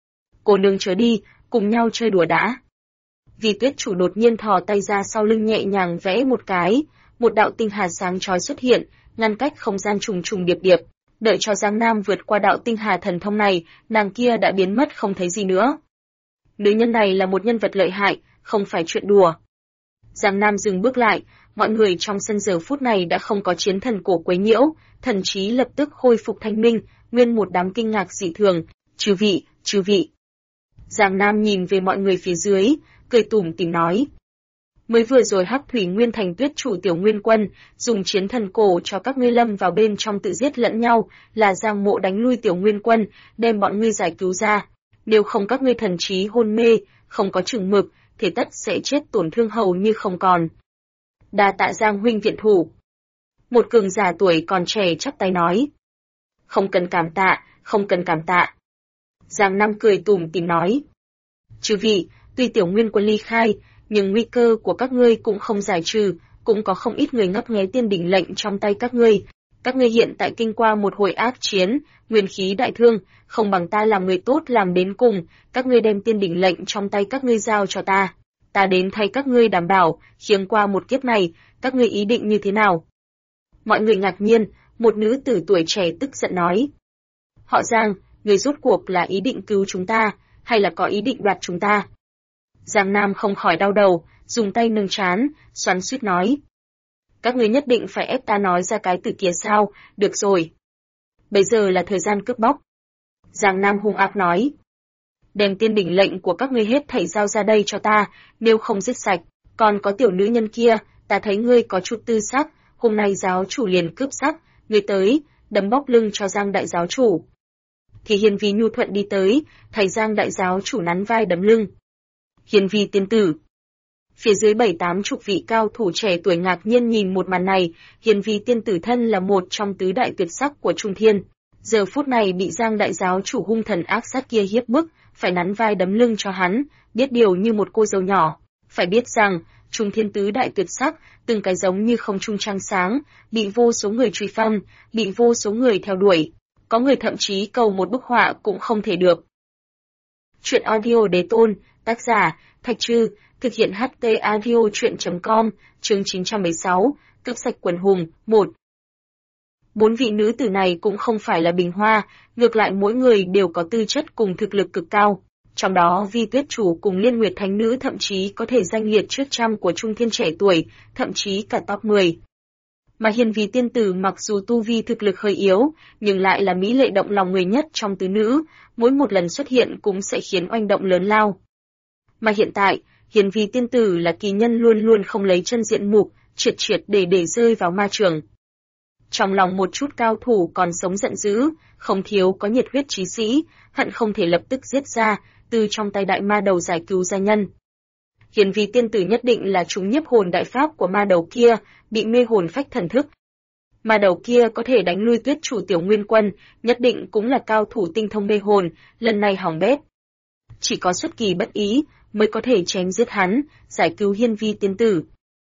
Cô nương chớ đi, cùng nhau chơi đùa đã. Vi Tuyết chủ đột nhiên thò tay ra sau lưng nhẹ nhàng vẽ một cái, một đạo tinh hà sáng chói xuất hiện, ngăn cách không gian trùng trùng điệp điệp. Đợi cho Giang Nam vượt qua đạo tinh hà thần thông này, nàng kia đã biến mất không thấy gì nữa. Nữ nhân này là một nhân vật lợi hại, không phải chuyện đùa. Giang Nam dừng bước lại, mọi người trong sân giờ phút này đã không có chiến thần cổ quấy nhiễu, thần trí lập tức khôi phục thanh minh, nguyên một đám kinh ngạc dị thường, chư vị. Giang Nam nhìn về mọi người phía dưới, cười tủm tỉm nói: Mới vừa rồi Hắc Thủy Nguyên Thành Tuyết chủ Tiểu Nguyên Quân dùng chiến thần cổ cho các ngươi lâm vào bên trong tự giết lẫn nhau, là Giang Mộ đánh lui Tiểu Nguyên Quân, đem bọn ngươi giải cứu ra. Nếu không các ngươi thần trí hôn mê, không có chừng mực, thế tất sẽ chết tổn thương hầu như không còn. Đa tạ Giang huynh viện thủ. Một cường giả tuổi còn trẻ chắp tay nói: Không cần cảm tạ. Giang Nam cười tủm tỉm nói: Chư vị, tuy Tiểu Nguyên Quân ly khai, nhưng nguy cơ của các ngươi cũng không giải trừ, cũng có không ít người ngấp nghé tiên đỉnh lệnh trong tay các ngươi. Các ngươi hiện tại kinh qua một hồi ác chiến, nguyên khí đại thương, không bằng ta làm người tốt làm đến cùng, các ngươi đem tiên đỉnh lệnh trong tay các ngươi giao cho ta. Ta đến thay các ngươi đảm bảo, khiêng qua một kiếp này, các ngươi ý định như thế nào? Mọi người ngạc nhiên, một nữ tử tuổi trẻ tức giận nói: Họ Giang, người rốt cuộc là ý định cứu chúng ta, hay là có ý định đoạt chúng ta? Giang Nam không khỏi đau đầu, dùng tay nâng trán, xoắn xuýt nói: Các ngươi nhất định phải ép ta nói ra cái từ kia sao? Được rồi. Bây giờ là thời gian cướp bóc. Giang Nam hung ác nói: Đem tiên đỉnh lệnh của các ngươi hết thảy giao ra đây cho ta, nếu không giết sạch. Còn có tiểu nữ nhân kia, ta thấy ngươi có chút tư sắc, hôm nay giáo chủ liền cướp sắc, ngươi tới, đấm bóp lưng cho Giang đại giáo chủ. Thì Hiền Vi nhu thuận đi tới, thấy Giang đại giáo chủ nắn vai đấm lưng. Hiền Vi tiên tử. Phía dưới 7-8 chục vị cao thủ trẻ tuổi ngạc nhiên nhìn một màn này, Hiền Vi tiên tử thân là một trong tứ đại tuyệt sắc của Trung Thiên. Giờ phút này bị Giang đại giáo chủ hung thần ác sát kia hiếp bức, phải nắn vai đấm lưng cho hắn, biết điều như một cô dâu nhỏ. Phải biết rằng, Trung Thiên tứ đại tuyệt sắc, từng cái giống như không trung trăng sáng, bị vô số người truy phong, bị vô số người theo đuổi. Có người thậm chí cầu một bức họa cũng không thể được. Chuyện audio Đế Tôn, tác giả, Thạch Trư, thực hiện HT audio chuyện.com, chương 916, cướp sạch quần hùng, 1. 4 vị nữ tử này cũng không phải là bình hoa, ngược lại mỗi người đều có tư chất cùng thực lực cực cao. Trong đó Vi Tuyết chủ cùng Liên Nguyệt Thánh nữ thậm chí có thể danh liệt trước trăm của Trung Thiên trẻ tuổi, thậm chí cả top 10. Mà Hiền Vi tiên tử mặc dù tu vi thực lực hơi yếu, nhưng lại là mỹ lệ động lòng người nhất trong tứ nữ, mỗi một lần xuất hiện cũng sẽ khiến oanh động lớn lao. Mà hiện tại, Hiền Vi tiên tử là kỳ nhân luôn luôn không lấy chân diện mục, triệt để rơi vào ma trường. Trong lòng một chút cao thủ còn sống giận dữ, không thiếu có nhiệt huyết chí sĩ, hận không thể lập tức giết ra, từ trong tay đại ma đầu giải cứu gia nhân. Hiền Vi tiên tử nhất định là chúng nhiếp hồn đại pháp của ma đầu kia, bị mê hồn phách thần thức. Ma đầu kia có thể đánh lui Tuyết chủ Tiểu Nguyên Quân, nhất định cũng là cao thủ tinh thông mê hồn, lần này hỏng bét. Chỉ có xuất kỳ bất ý, mới có thể chém giết hắn, giải cứu Hiên Vi tiên tử.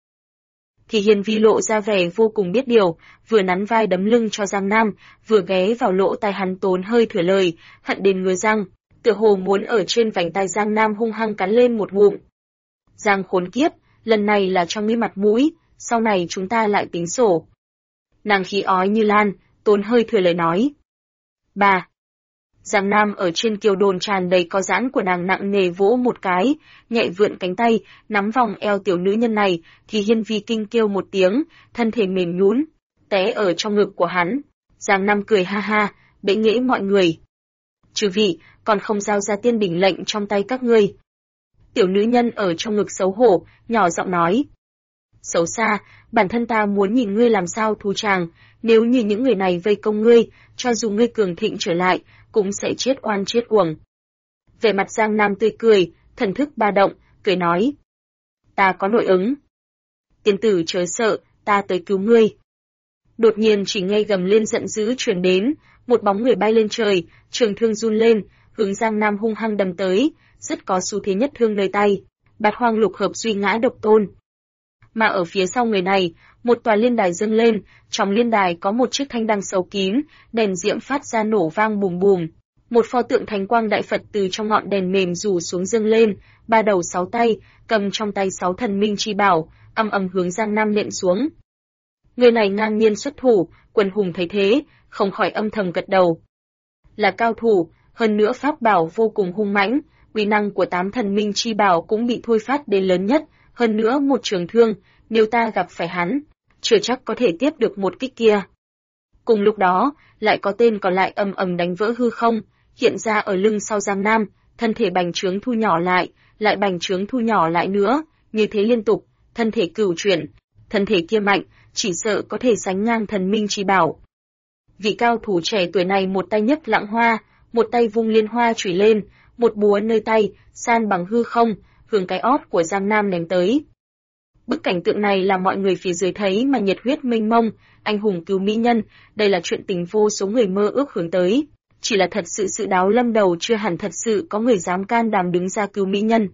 Thì Hiên Vi lộ ra vẻ vô cùng biết điều, vừa nắn vai đấm lưng cho Giang Nam, vừa ghé vào lỗ tai hắn tốn hơi thửa lời, hận đến ngứa răng, tựa hồ muốn ở trên vành tai Giang Nam hung hăng cắn lên một ngụm. Giang khốn kiếp, lần này là cho ngươi mặt mũi, sau này chúng ta lại tính sổ. Nàng khí ói như lan, tốn hơi thừa lời nói. Bà. Giang Nam ở trên kiều đồn tràn đầy có giãn của nàng nặng nề vỗ một cái, nhẹ vượn cánh tay, nắm vòng eo tiểu nữ nhân này, thì Hiên Vi kinh kêu một tiếng, thân thể mềm nhũn, té ở trong ngực của hắn. Giang Nam cười ha ha, bẽ nghễ mọi người. Chư vị, còn không giao ra tiên đỉnh lệnh trong tay các ngươi. Tiểu nữ nhân ở trong ngực xấu hổ, nhỏ giọng nói. Xấu xa, bản thân ta muốn nhìn ngươi làm sao thu tràng, nếu như những người này vây công ngươi, cho dù ngươi cường thịnh trở lại, cũng sẽ chết oan chết uổng. Vẻ mặt Giang Nam tươi cười, thần thức ba động, cười nói. Ta có nội ứng. Tiên tử chớ sợ, ta tới cứu ngươi. Đột nhiên chỉ nghe gầm lên giận dữ truyền đến, một bóng người bay lên trời, trường thương run lên, hướng Giang Nam hung hăng đâm tới, rất có xu thế nhất thương nơi tay, Bát Hoang lục hợp duy ngã độc tôn. Mà ở phía sau người này, một tòa liên đài dâng lên, trong liên đài có một chiếc thanh đăng sâu kín, đèn diễm phát ra nổ vang bùm bùm. Một pho tượng thánh quang đại Phật từ trong ngọn đèn mềm rủ xuống dâng lên, ba đầu sáu tay, cầm trong tay sáu thần minh chi bảo, ầm ầm hướng Giang Nam nện xuống. Người này ngang nhiên xuất thủ, quần hùng thấy thế, không khỏi âm thầm gật đầu. Là cao thủ, hơn nữa pháp bảo vô cùng hung mãnh, uy năng của 8 thần minh chi bảo cũng bị thôi phát đến lớn nhất, hơn nữa một trường thương, nếu ta gặp phải hắn, chưa chắc có thể tiếp được một kích kia. Cùng lúc đó, lại có tên còn lại ầm ầm đánh vỡ hư không, hiện ra ở lưng sau Giang Nam, thân thể bành trướng thu nhỏ lại bành trướng thu nhỏ lại nữa, như thế liên tục, thân thể cửu chuyển, thân thể kia mạnh, chỉ sợ có thể sánh ngang thần minh chi bảo. Vị cao thủ trẻ tuổi này một tay nhấc lạng hoa, một tay vung liên hoa chủy lên, một búa nơi tay, san bằng hư không, hướng cái ót của Giang Nam ném tới. Bức cảnh tượng này làm mọi người phía dưới thấy mà nhiệt huyết mênh mông, anh hùng cứu mỹ nhân, đây là chuyện tình vô số người mơ ước hướng tới. Chỉ là thật sự đáo lâm đầu chưa hẳn thật sự có người dám can đảm đứng ra cứu mỹ nhân.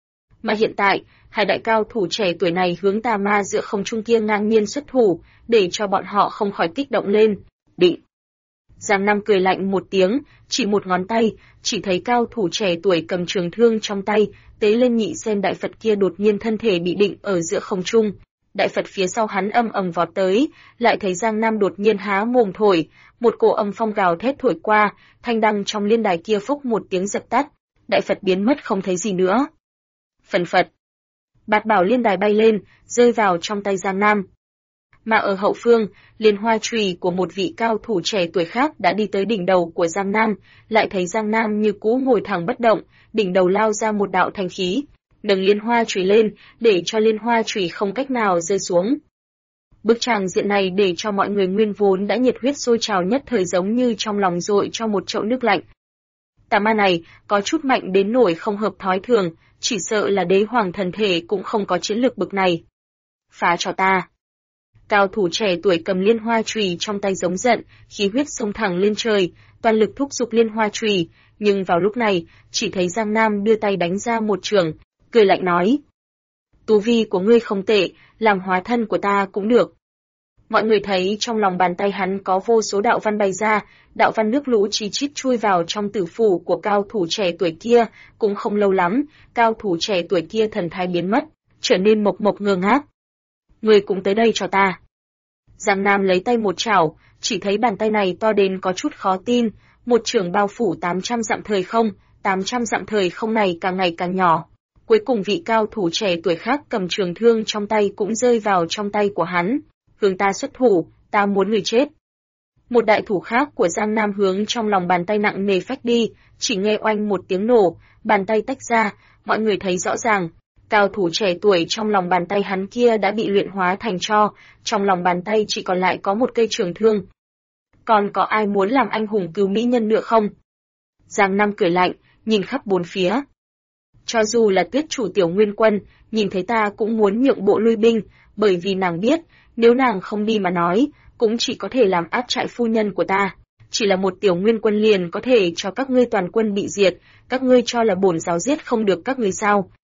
Mà hiện tại, hai đại cao thủ trẻ tuổi này hướng tà ma giữa không trung kia ngang nhiên xuất thủ, để cho bọn họ không khỏi kích động lên. Định. Giang Nam cười lạnh một tiếng, chỉ một ngón tay, chỉ thấy cao thủ trẻ tuổi cầm trường thương trong tay, tế lên nhị sen đại Phật kia đột nhiên thân thể bị định ở giữa không trung. Đại Phật phía sau hắn ầm ầm vọt tới, lại thấy Giang Nam đột nhiên há mồm thổi, một cổ âm phong gào thét thổi qua, thanh đăng trong liên đài kia phúc một tiếng dập tắt, đại Phật biến mất không thấy gì nữa. Phần phật. Bát bảo liên đài bay lên, rơi vào trong tay Giang Nam. Mà ở hậu phương, liên hoa chùy của một vị cao thủ trẻ tuổi khác đã đi tới đỉnh đầu của Giang Nam, lại thấy Giang Nam như cũ ngồi thẳng bất động, đỉnh đầu lao ra một đạo thanh khí, nâng liên hoa chùy lên, để cho liên hoa chùy không cách nào rơi xuống. Bức tràng diện này để cho mọi người nguyên vốn đã nhiệt huyết sôi trào nhất thời giống như trong lòng dội cho một chậu nước lạnh. Tà ma này có chút mạnh đến nổi không hợp thói thường, chỉ sợ là đế hoàng thần thể cũng không có chiến lược bực này. Phá cho ta. Cao thủ trẻ tuổi cầm liên hoa chùy trong tay giống giận, khí huyết xông thẳng lên trời, toàn lực thúc giục liên hoa chùy, nhưng vào lúc này, chỉ thấy Giang Nam đưa tay đánh ra một chưởng, cười lạnh nói: "Tu vi của ngươi không tệ, làm hóa thân của ta cũng được." Mọi người thấy trong lòng bàn tay hắn có vô số đạo văn bay ra, đạo văn nước lũ chi chít chui vào trong tử phủ của cao thủ trẻ tuổi kia, cũng không lâu lắm, cao thủ trẻ tuổi kia thần thái biến mất, trở nên mộc mộc ngơ ngác. "Ngươi cũng tới đây cho ta." Giang Nam lấy tay một chảo, chỉ thấy bàn tay này to đến có chút khó tin, một chưởng bao phủ 800 dặm thời không, 800 dặm thời không này càng ngày càng nhỏ. Cuối cùng vị cao thủ trẻ tuổi khác cầm trường thương trong tay cũng rơi vào trong tay của hắn. "Hướng ta xuất thủ, ta muốn người chết." Một đại thủ khác của Giang Nam hướng trong lòng bàn tay nặng nề phách đi, chỉ nghe oanh một tiếng nổ, bàn tay tách ra, mọi người thấy rõ ràng. Cao thủ trẻ tuổi trong lòng bàn tay hắn kia đã bị luyện hóa thành tro, trong lòng bàn tay chỉ còn lại có một cây trường thương. "Còn có ai muốn làm anh hùng cứu mỹ nhân nữa không?" Giang Nam cười lạnh, nhìn khắp bốn phía. "Cho dù là Tuyết chủ Tiểu Nguyên Quân, nhìn thấy ta cũng muốn nhượng bộ lui binh, bởi vì nàng biết, nếu nàng không đi mà nói, cũng chỉ có thể làm áp trại phu nhân của ta. Chỉ là một Tiểu Nguyên Quân liền có thể cho các ngươi toàn quân bị diệt, các ngươi cho là bổn giáo giết không được các ngươi sao?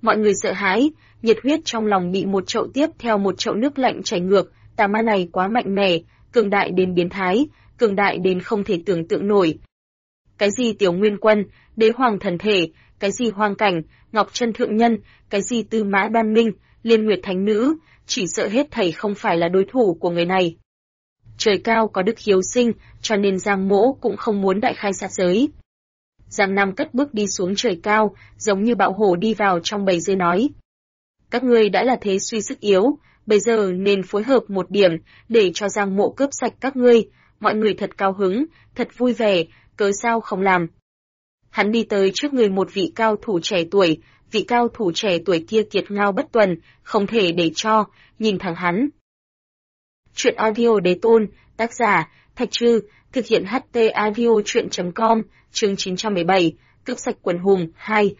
Mọi người sợ hãi, nhiệt huyết trong lòng bị một chậu tiếp theo một chậu nước lạnh chảy ngược, tà ma này quá mạnh mẽ, cường đại đến biến thái, cường đại đến không thể tưởng tượng nổi. Cái gì Tiểu Nguyên Quân, Đế Hoàng thần thể, cái gì Hoang Cảnh, Ngọc Chân thượng nhân, cái gì Tư Mã Đoan Minh, Liên Nguyệt thánh nữ, chỉ sợ hết thảy không phải là đối thủ của người này. Trời cao có đức hiếu sinh, cho nên Giang Mỗ cũng không muốn đại khai sát giới. Giang Nam cất bước đi xuống trời cao, giống như bạo hổ đi vào trong bầy dê nói. Các ngươi đã là thế suy sức yếu, bây giờ nên phối hợp một điểm, để cho Giang Mộ cướp sạch các ngươi, mọi người thật cao hứng, thật vui vẻ, cớ sao không làm. Hắn đi tới trước người một vị cao thủ trẻ tuổi, vị cao thủ trẻ tuổi kia kiệt ngao bất tuần, không thể để cho, nhìn thẳng hắn. Chuyện audio đế tôn, tác giả, Thạch Trư, thực hiện HT audio chuyện.com, chương 917, cướp sạch quần hùng, 2.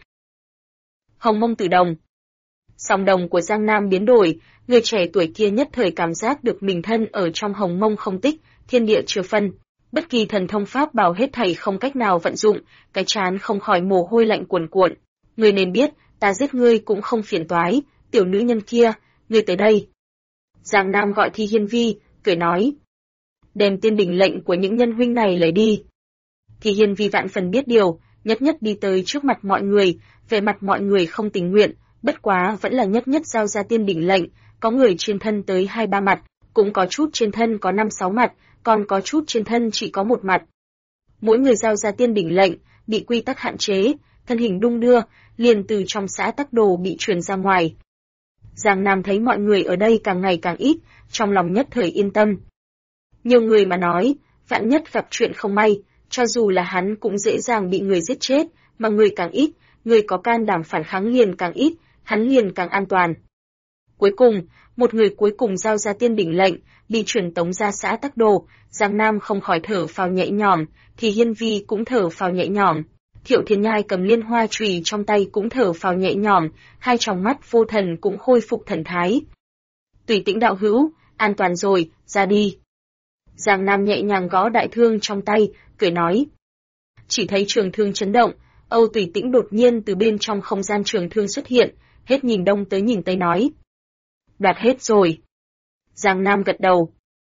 Hồng Mông Tử Đồng. Song đồng của Giang Nam biến đổi, người trẻ tuổi kia nhất thời cảm giác được mình thân ở trong hồng mông không tích, thiên địa chưa phân. Bất kỳ thần thông pháp bảo hết thảy không cách nào vận dụng, cái trán không khỏi mồ hôi lạnh cuồn cuộn. Ngươi nên biết, ta giết ngươi cũng không phiền toái, tiểu nữ nhân kia, ngươi tới đây. Giang Nam gọi Thi Hiên Vi, cười nói. Đem tiên đỉnh lệnh của những nhân huynh này lấy đi. Thi Hiên Vi vạn phần biết điều, nhất nhất đi tới trước mặt mọi người, về mặt mọi người không tình nguyện, bất quá vẫn là nhất nhất giao ra tiên đỉnh lệnh, có người trên thân tới 2-3 mặt, cũng có chút trên thân có 5-6 mặt, còn có chút trên thân chỉ có một mặt. Mỗi người giao ra tiên đỉnh lệnh, bị quy tắc hạn chế, thân hình đung đưa, liền từ trong xã Tắc Đồ bị truyền ra ngoài. Giang Nam thấy mọi người ở đây càng ngày càng ít, trong lòng nhất thời yên tâm. Nhiều người mà nói, vạn nhất gặp chuyện không may, cho dù là hắn cũng dễ dàng bị người giết chết, mà người càng ít, người có can đảm phản kháng liền càng ít, hắn liền càng an toàn. Cuối cùng, một người cuối cùng giao ra tiên đỉnh lệnh, bị truyền tống ra xã Tắc Đồ, Giang Nam không khỏi thở phào nhẹ nhõm, thì Hiên Vi cũng thở phào nhẹ nhõm. Thiệu Thiên Nhai cầm liên hoa chùy trong tay cũng thở phào nhẹ nhõm, hai tròng mắt vô thần cũng khôi phục thần thái. Tùy Tĩnh đạo hữu, an toàn rồi, ra đi. Giang Nam nhẹ nhàng gõ đại thương trong tay, cười nói. Chỉ thấy trường thương chấn động, Âu Tùy Tĩnh đột nhiên từ bên trong không gian trường thương xuất hiện, hết nhìn đông tới nhìn tây nói. Đoạt hết rồi. Giang Nam gật đầu.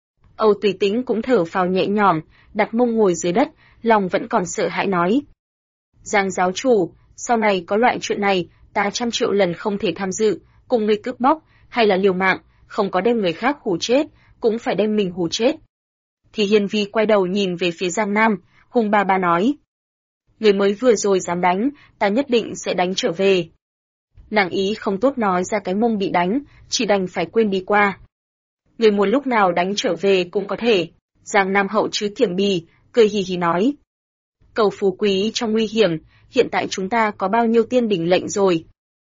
Âu Tùy Tĩnh cũng thở phào nhẹ nhõm, đặt mông ngồi dưới đất, lòng vẫn còn sợ hãi nói. Giang giáo chủ, sau này có loại chuyện này, ta 100 triệu lần không thể tham dự, cùng ngươi cướp bóc, hay là liều mạng, không có đem người khác hù chết, cũng phải đem mình hù chết. Thì Hiên Vi quay đầu nhìn về phía Giang Nam, hùng ba nói. Người mới vừa rồi dám đánh, ta nhất định sẽ đánh trở về. Nàng ý không tốt nói ra cái mông bị đánh, chỉ đành phải quên đi qua. Người muốn lúc nào đánh trở về cũng có thể. Giang Nam hậu chứ kiểm bì, cười hì hì nói. Cầu phú quý trong nguy hiểm, hiện tại chúng ta có bao nhiêu tiên đỉnh lệnh rồi?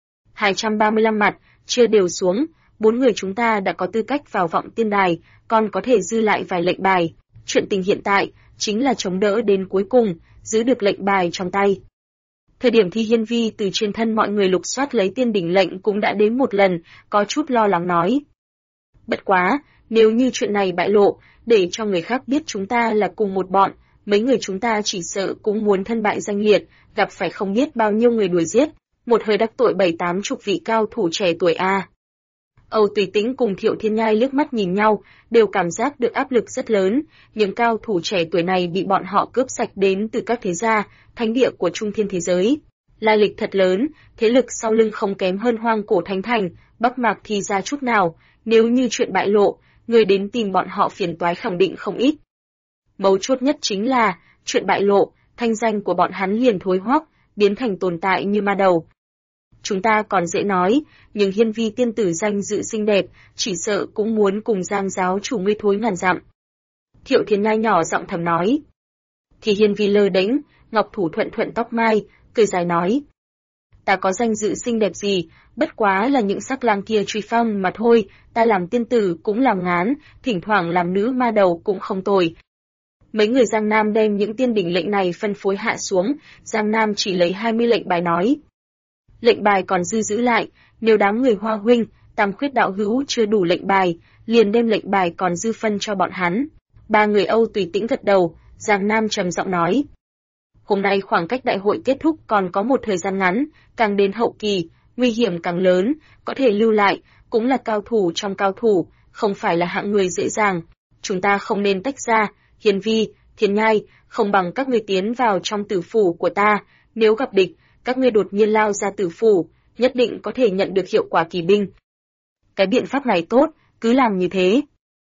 235 mặt, chia đều xuống, 4 người chúng ta đã có tư cách vào vọng tiên đài, còn có thể dư lại vài lệnh bài. Chuyện tình hiện tại, chính là chống đỡ đến cuối cùng, giữ được lệnh bài trong tay. Thời điểm Thi Hiên Vi từ trên thân mọi người lục soát lấy tiên đỉnh lệnh cũng đã đến một lần, có chút lo lắng nói. Bất quá, nếu như chuyện này bại lộ, để cho người khác biết chúng ta là cùng một bọn, mấy người chúng ta chỉ sợ cũng muốn thân bại danh liệt, gặp phải không biết bao nhiêu người đuổi giết, một hơi đắc tội 7-80 vị cao thủ trẻ tuổi a. Âu Tùy Tĩnh cùng Thiệu Thiên Nhai liếc mắt nhìn nhau, đều cảm giác được áp lực rất lớn, những cao thủ trẻ tuổi này bị bọn họ cướp sạch đến từ các thế gia, thánh địa của trung thiên thế giới. Lai lịch thật lớn, thế lực sau lưng không kém hơn Hoang Cổ Thánh Thành, Bắc Mạc Thi gia chút nào, nếu như chuyện bại lộ, người đến tìm bọn họ phiền toái khẳng định không ít. Mấu chốt nhất chính là, chuyện bại lộ, thanh danh của bọn hắn liền thối hoắc, biến thành tồn tại như ma đầu. Chúng ta còn dễ nói, nhưng Hiên Vi tiên tử danh dự xinh đẹp, chỉ sợ cũng muốn cùng Giang giáo chủ ngươi thối ngàn dặm. Thiệu Thiên Nhai nhỏ giọng thầm nói. Thì Hiên Vi lơ đễnh, ngọc thủ thuận thuận tóc mai, cười dài nói. Ta có danh dự xinh đẹp gì, bất quá là những sắc lang kia truy phong mà thôi, ta làm tiên tử cũng làm ngán, thỉnh thoảng làm nữ ma đầu cũng không tồi. Mấy người Giang Nam đem những tiên đỉnh lệnh này phân phối hạ xuống, Giang Nam chỉ lấy 20 lệnh bài nói. Lệnh bài còn dư giữ lại, nếu đám người Hoa huynh, Tam Khuyết đạo hữu chưa đủ lệnh bài, liền đem lệnh bài còn dư phân cho bọn hắn. 3 người Âu Tùy Tĩnh gật đầu, Giang Nam trầm giọng nói. Hôm nay khoảng cách đại hội kết thúc còn có một thời gian ngắn, càng đến hậu kỳ, nguy hiểm càng lớn, có thể lưu lại, cũng là cao thủ trong cao thủ, không phải là hạng người dễ dàng. Chúng ta không nên tách ra, Hiên Vi, Thiên Nhai, không bằng các ngươi tiến vào trong tử phủ của ta, nếu gặp địch, các ngươi đột nhiên lao ra tử phủ, nhất định có thể nhận được hiệu quả kỳ binh. Cái biện pháp này tốt, cứ làm như thế.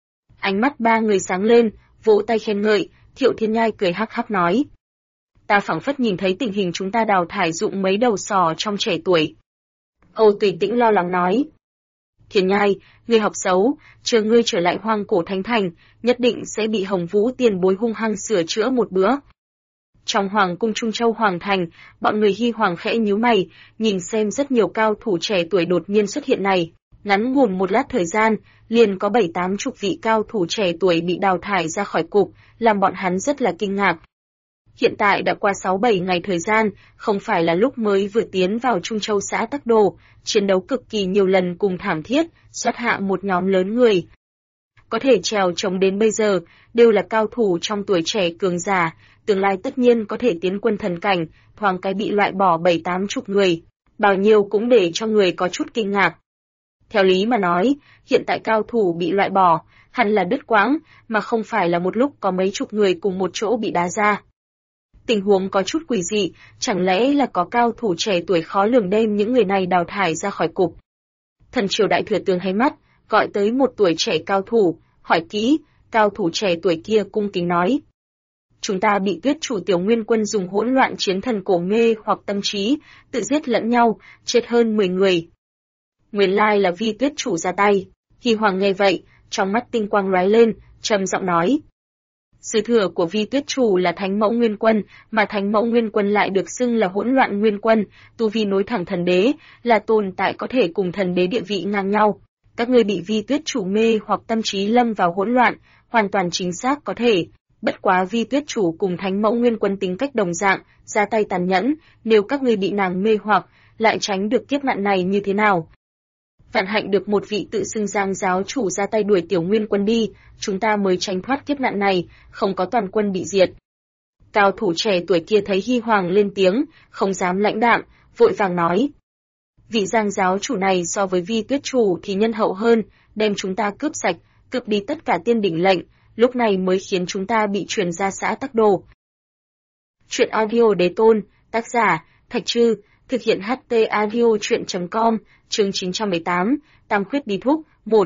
Ánh mắt ba người sáng lên, vỗ tay khen ngợi, Thiệu Thiên Nhai cười hắc hắc nói. Ta phảng phất nhìn thấy tình hình chúng ta đào thải dụng mấy đầu sò trong trẻ tuổi. Âu Tùy Tĩnh lo lắng nói. Thiên Nhai, ngươi học xấu, chờ ngươi trở lại Hoang Cổ Thánh Thành, nhất định sẽ bị Hồng Vũ tiền bối hung hăng sửa chữa một bữa. Trong Hoàng cung Trung Châu Hoàng Thành, bọn người Hy Hoàng khẽ nhíu mày, nhìn xem rất nhiều cao thủ trẻ tuổi đột nhiên xuất hiện này. Ngắn ngủn một lát thời gian, liền có 7-80 vị cao thủ trẻ tuổi bị đào thải ra khỏi cục, làm bọn hắn rất là kinh ngạc. Hiện tại đã qua 6-7 ngày thời gian, không phải là lúc mới vừa tiến vào Trung Châu xã Tắc Đồ, chiến đấu cực kỳ nhiều lần cùng thảm thiết, xuất hạ một nhóm lớn người. Có thể trèo chống đến bây giờ, đều là cao thủ trong tuổi trẻ cường giả, tương lai tất nhiên có thể tiến quân thần cảnh, thoáng cái bị loại bỏ 7-80 người, bao nhiêu cũng để cho người có chút kinh ngạc. Theo lý mà nói, hiện tại cao thủ bị loại bỏ, hẳn là đứt quãng, mà không phải là một lúc có mấy chục người cùng một chỗ bị đá ra. Tình huống có chút quỷ dị, chẳng lẽ là có cao thủ trẻ tuổi khó lường đem những người này đào thải ra khỏi cục. Thần Triều Đại Thừa Tướng hay mắt, gọi tới một tuổi trẻ cao thủ, hỏi kỹ, cao thủ trẻ tuổi kia cung kính nói. Chúng ta bị Tuyết Chủ Tiểu Nguyên Quân dùng hỗn loạn chiến thần cổ mê hoặc tâm trí, tự giết lẫn nhau, chết hơn 10 người. Nguyên lai là Vi Tuyết Chủ ra tay. Hy Hoàng nghe vậy, trong mắt tinh quang lóe lên, trầm giọng nói. Sư thừa của Vi Tuyết Chủ là Thánh Mẫu Nguyên Quân, mà Thánh Mẫu Nguyên Quân lại được xưng là hỗn loạn Nguyên Quân, tu vi nối thẳng thần đế, là tồn tại có thể cùng thần đế địa vị ngang nhau. Các ngươi bị Vi Tuyết Chủ mê hoặc tâm trí lâm vào hỗn loạn, hoàn toàn chính xác có thể. Bất quá Vi Tuyết Chủ cùng Thánh Mẫu Nguyên Quân tính cách đồng dạng, ra tay tàn nhẫn, nếu các ngươi bị nàng mê hoặc, lại tránh được kiếp nạn này như thế nào? Vạn hạnh được một vị tự xưng Giang giáo chủ ra tay đuổi Tiểu Nguyên Quân đi, chúng ta mới tránh thoát kiếp nạn này, không có toàn quân bị diệt. Cao thủ trẻ tuổi kia thấy Hy Hoàng lên tiếng, không dám lãnh đạm, vội vàng nói. Vị Giang giáo chủ này so với Vi Tuyết Chủ thì nhân hậu hơn, đem chúng ta cướp sạch, cướp đi tất cả tiên đỉnh lệnh, lúc này mới khiến chúng ta bị truyền ra xã Tắc Đồ. Chuyện audio Đế Tôn, tác giả, Thạch Trư, thực hiện HT audio chuyện.com, chương 918, Tam Khuyết Bí Thúc, 1.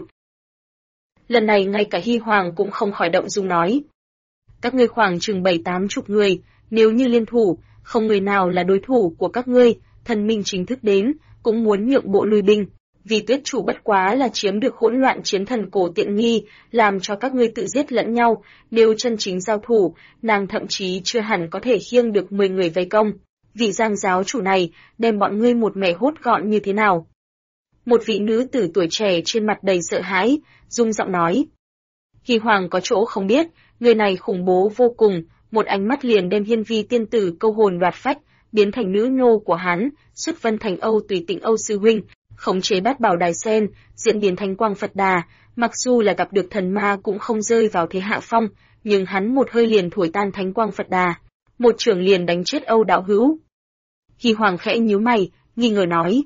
Lần này ngay cả Hy Hoàng cũng không khỏi động dung nói. Các ngươi khoảng chừng 7-80 người, nếu như liên thủ, không người nào là đối thủ của các ngươi, thần minh chính thức đến, cũng muốn nhượng bộ lui binh. Vì Tuyết Chủ bất quá là chiếm được hỗn loạn chiến thần cổ tiện nghi, làm cho các ngươi tự giết lẫn nhau, nếu chân chính giao thủ, nàng thậm chí chưa hẳn có thể khiêng được 10 người vây công. Vị Giang giáo chủ này, đem bọn ngươi một mẻ hốt gọn như thế nào? Một vị nữ tử tuổi trẻ trên mặt đầy sợ hãi, rung giọng nói. Hy Hoàng có chỗ không biết, người này khủng bố vô cùng, một ánh mắt liền đem Hiên Vi tiên tử câu hồn đoạt phách, biến thành nữ nô của hắn, xuất vân thành Âu Tùy Tĩnh Âu sư huynh, khống chế bát bảo đài sen, diễn biến thành Quang Phật Đà, mặc dù là gặp được thần ma cũng không rơi vào thế hạ phong, nhưng hắn một hơi liền thổi tan Thánh Quang Phật Đà, một chưởng liền đánh chết Âu đạo hữu. Hy Hoàng khẽ nhíu mày, nghi ngờ nói.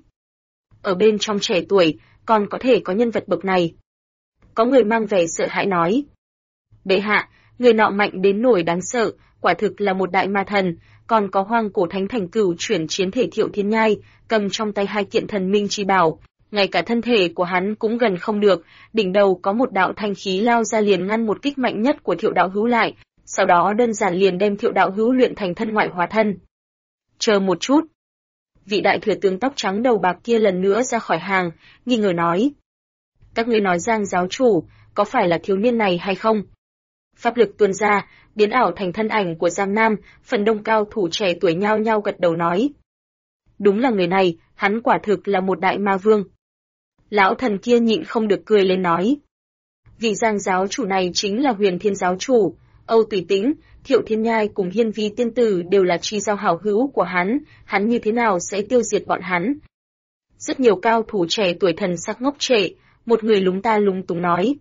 Ở bên trong trẻ tuổi, còn có thể có nhân vật bậc này. Có người mang vẻ sợ hãi nói. Bệ hạ, người nọ mạnh đến nỗi đáng sợ, quả thực là một đại ma thần, còn có Hoang Cổ Thánh Thành cửu chuyển chiến thể Thiệu Thiên Nhai, cầm trong tay 2 kiện thần minh chi bảo, ngay cả thân thể của hắn cũng gần không được, đỉnh đầu có một đạo thanh khí lao ra liền ngăn một kích mạnh nhất của Thiệu đạo hữu lại, sau đó đơn giản liền đem Thiệu đạo hữu luyện thành thân ngoại hóa thân. Chờ một chút. Vị đại thừa tướng tóc trắng đầu bạc kia lần nữa ra khỏi hàng, nghi ngờ nói. Các ngươi nói Giang giáo chủ, có phải là thiếu niên này hay không? Pháp lực tuôn ra, biến ảo thành thân ảnh của Giang Nam, phần đông cao thủ trẻ tuổi nhao nhao gật đầu nói. Đúng là người này, hắn quả thực là một đại ma vương. Lão thần kia nhịn không được cười lên nói. Vị Giang giáo chủ này chính là Huyền Thiên giáo chủ, Âu Tùy Tĩnh, Thiệu Thiên Nhai cùng Hiên Vi tiên tử đều là chi giao hảo hữu của hắn như thế nào sẽ tiêu diệt bọn hắn? Rất nhiều cao thủ trẻ tuổi thần sắc ngốc trệ, một người lúng ta lúng túng nói.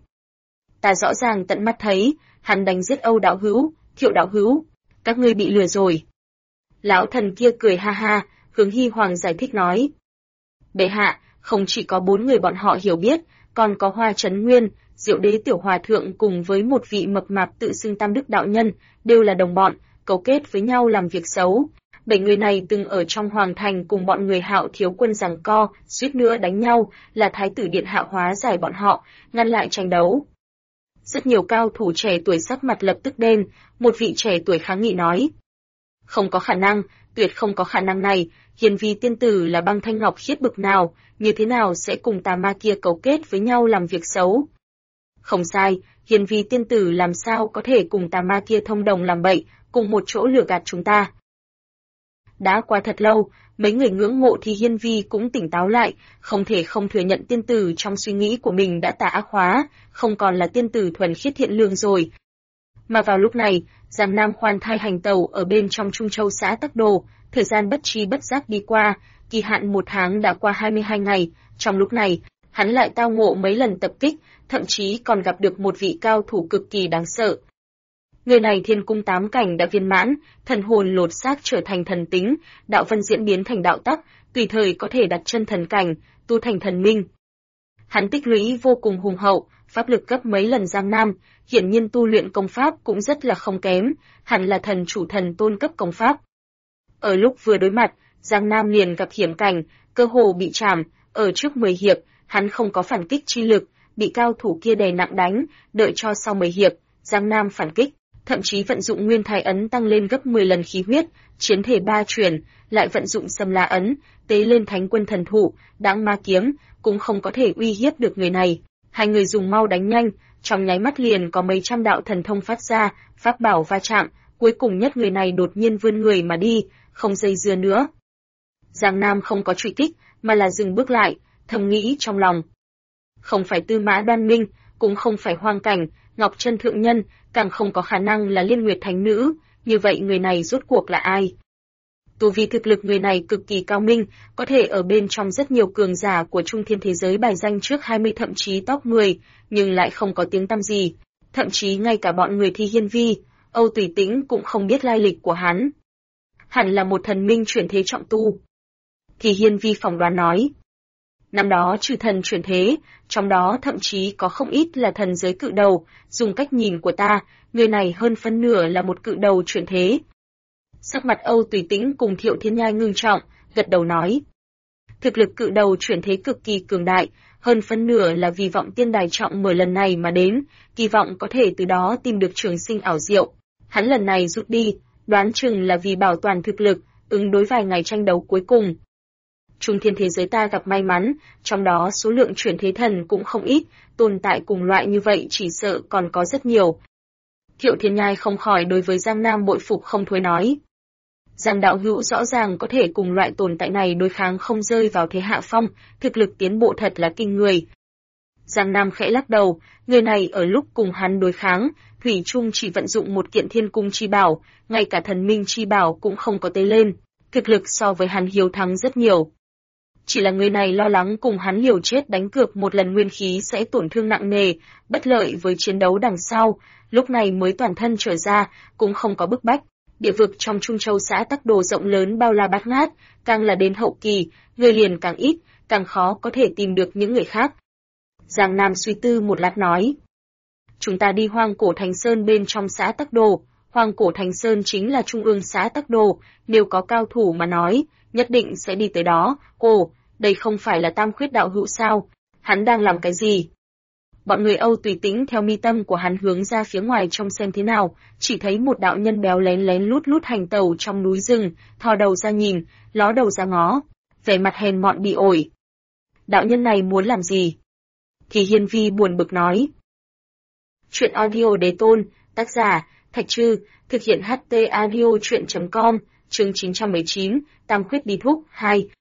Ta rõ ràng tận mắt thấy, hắn đánh giết Âu đạo hữu, Thiệu đạo hữu, các ngươi bị lừa rồi. Lão thần kia cười ha ha, hướng Hy Hoàng giải thích nói. Bệ hạ, không chỉ có 4 người bọn họ hiểu biết, còn có Hoa Chấn Nguyên, Diệu Đế Tiểu Hòa Thượng cùng với một vị mập mạp tự xưng Tam Đức Đạo Nhân, đều là đồng bọn, cấu kết với nhau làm việc xấu. 7 người này từng ở trong hoàng thành cùng bọn người Hạo thiếu quân giằng co, suýt nữa đánh nhau, là Thái tử Điện Hạ hóa giải bọn họ, ngăn lại tranh đấu. Rất nhiều cao thủ trẻ tuổi sắc mặt lập tức đen, một vị trẻ tuổi kháng nghị nói. Không có khả năng, tuyệt không có khả năng này, Hiền Vi tiên tử là băng thanh ngọc khiết bực nào, như thế nào sẽ cùng tà ma kia cấu kết với nhau làm việc xấu? Không sai, Hiền Vi tiên tử làm sao có thể cùng tà ma kia thông đồng làm bậy, cùng một chỗ lừa gạt chúng ta. Đã qua thật lâu, mấy người ngưỡng mộ thì Hiên Vi cũng tỉnh táo lại, không thể không thừa nhận tiên tử trong suy nghĩ của mình đã tà ác hóa, không còn là tiên tử thuần khiết thiện lương rồi. Mà vào lúc này, Giang Nam khoan thai hành tẩu ở bên trong Trung Châu xã Tắc Đồ, thời gian bất tri bất giác đi qua, kỳ hạn 1 tháng đã qua 22 ngày, trong lúc này, hắn lại tao ngộ mấy lần tập kích, thậm chí còn gặp được một vị cao thủ cực kỳ đáng sợ. Người này thiên cung 8 cảnh đã viên mãn, thần hồn lột xác trở thành thần tính, đạo vân diễn biến thành đạo tắc, tùy thời có thể đặt chân thần cảnh, tu thành thần minh. Hắn tích lũy vô cùng hùng hậu, pháp lực gấp mấy lần Giang Nam, hiển nhiên tu luyện công pháp cũng rất là không kém, hẳn là thần chủ thần tôn cấp công pháp. Ở lúc vừa đối mặt, Giang Nam liền gặp hiểm cảnh, cơ hồ bị trảm, ở trước 10 hiệp, hắn không có phản kích chi lực, bị cao thủ kia đè nặng đánh, đợi cho sau 10 hiệp, Giang Nam phản kích, thậm chí vận dụng Nguyên Thái ấn tăng lên gấp 10 lần khí huyết, chiến thể 3 chuyển, lại vận dụng Sâm La ấn, tế lên Thánh Quân thần thủ, Đãng Ma kiếm, cũng không có thể uy hiếp được người này. Hai người dùng mau đánh nhanh, trong nháy mắt liền có mấy trăm đạo thần thông phát ra, pháp bảo va chạm, cuối cùng nhất người này đột nhiên vươn người mà đi, không dây dưa nữa. Giang Nam không có truy kích, mà là dừng bước lại, thầm nghĩ trong lòng. Không phải Tư Mã Đoan Minh, cũng không phải Hoang Cảnh, Ngọc Chân thượng nhân, càng không có khả năng là Liên Nguyệt thánh nữ, như vậy người này rốt cuộc là ai? Tu vi thực lực người này cực kỳ cao minh, có thể ở bên trong rất nhiều cường giả của trung thiên thế giới bài danh trước 20 thậm chí top 10, nhưng lại không có tiếng tăm gì. Thậm chí ngay cả bọn người Thi Hiên Vi, Âu Tùy Tĩnh cũng không biết lai lịch của hắn. Hẳn là một thần minh chuyển thế trọng tu. Thi Hiên Vi phỏng đoán nói. Năm đó trừ thần chuyển thế, trong đó thậm chí có không ít là thần giới cự đầu, dùng cách nhìn của ta, người này hơn phân nửa là một cự đầu chuyển thế. Sắc mặt Âu Tùy Tĩnh cùng Thiệu Thiên Nhai ngưng trọng, gật đầu nói. Thực lực cự đầu chuyển thế cực kỳ cường đại, hơn phân nửa là vì vọng tiên đài trọng mở lần này mà đến, kỳ vọng có thể từ đó tìm được trường sinh ảo diệu. Hắn lần này rút đi, đoán chừng là vì bảo toàn thực lực, ứng đối vài ngày tranh đấu cuối cùng. Trung thiên thế giới ta gặp may mắn, trong đó số lượng chuyển thế thần cũng không ít, tồn tại cùng loại như vậy chỉ sợ còn có rất nhiều. Thiệu Thiên Nhai không khỏi đối với Giang Nam bội phục không thôi nói. Giang đạo hữu rõ ràng có thể cùng loại tồn tại này đối kháng không rơi vào thế hạ phong, thực lực tiến bộ thật là kinh người. Giang Nam khẽ lắc đầu, người này ở lúc cùng hắn đối kháng, thủy chung chỉ vận dụng một kiện thiên cung chi bảo, ngay cả thần minh chi bảo cũng không có tế lên, thực lực so với hắn hiếu thắng rất nhiều. Chỉ là người này lo lắng cùng hắn liều chết đánh cược một lần nguyên khí sẽ tổn thương nặng nề, bất lợi với chiến đấu đằng sau, lúc này mới toàn thân trở ra, cũng không có bức bách. Địa vực trong Trung Châu xã Tắc Đồ rộng lớn bao la bát ngát, càng là đến hậu kỳ, người liền càng ít, càng khó có thể tìm được những người khác. Giang Nam suy tư một lát nói. Chúng ta đi Hoang Cổ Thành Sơn bên trong xã Tắc Đồ, Hoang Cổ Thành Sơn chính là trung ương xã Tắc Đồ, nếu có cao thủ mà nói, nhất định sẽ đi tới đó. Ồ, đây không phải là Tam Khuyết đạo hữu sao? Hắn đang làm cái gì? Bọn người Âu Tùy Tĩnh theo mi tâm của hắn hướng ra phía ngoài trông xem thế nào, chỉ thấy một đạo nhân béo lén lén lút lút hành tẩu trong núi rừng, thò đầu ra nhìn, ló đầu ra ngó, vẻ mặt hèn mọn bị ổi. Đạo nhân này muốn làm gì? Thì Hiên Vi buồn bực nói. Chuyện audio đế tôn, tác giả, Thạch Trư, thực hiện HT audio chuyện.com, chương 919, Tam Khuyết đi thúc, 2.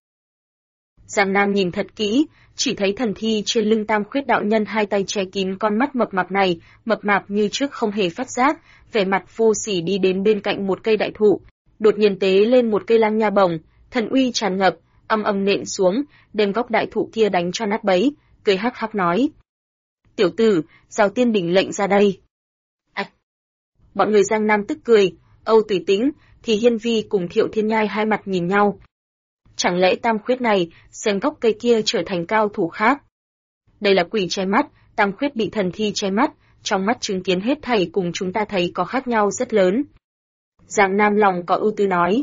Giang Nam nhìn thật kỹ, chỉ thấy thần thi trên lưng Tam Khuyết đạo nhân hai tay che kín con mắt mập mạp này, mập mạp như trước không hề phát giác, vẻ mặt vô sỉ đi đến bên cạnh một cây đại thụ, đột nhiên tế lên một cây lang nha bổng, thần uy tràn ngập, âm âm nện xuống, đem góc đại thụ kia đánh cho nát bấy, cười hắc hắc nói: "Tiểu tử, giao tiên đỉnh lệnh ra đây." Bọn người Giang Nam tức cười, Âu Tùy Tĩnh, thì Hiên Vi cùng Thiệu Thiên Nhai hai mặt nhìn nhau. Chẳng lẽ Tam Khuyết này xem gốc cây kia trở thành cao thủ khác? Đây là quỷ che mắt, Tam Khuyết bị thần thi che mắt, trong mắt chứng kiến hết thảy cùng chúng ta thấy có khác nhau rất lớn. Giang Nam lòng có ưu tư nói.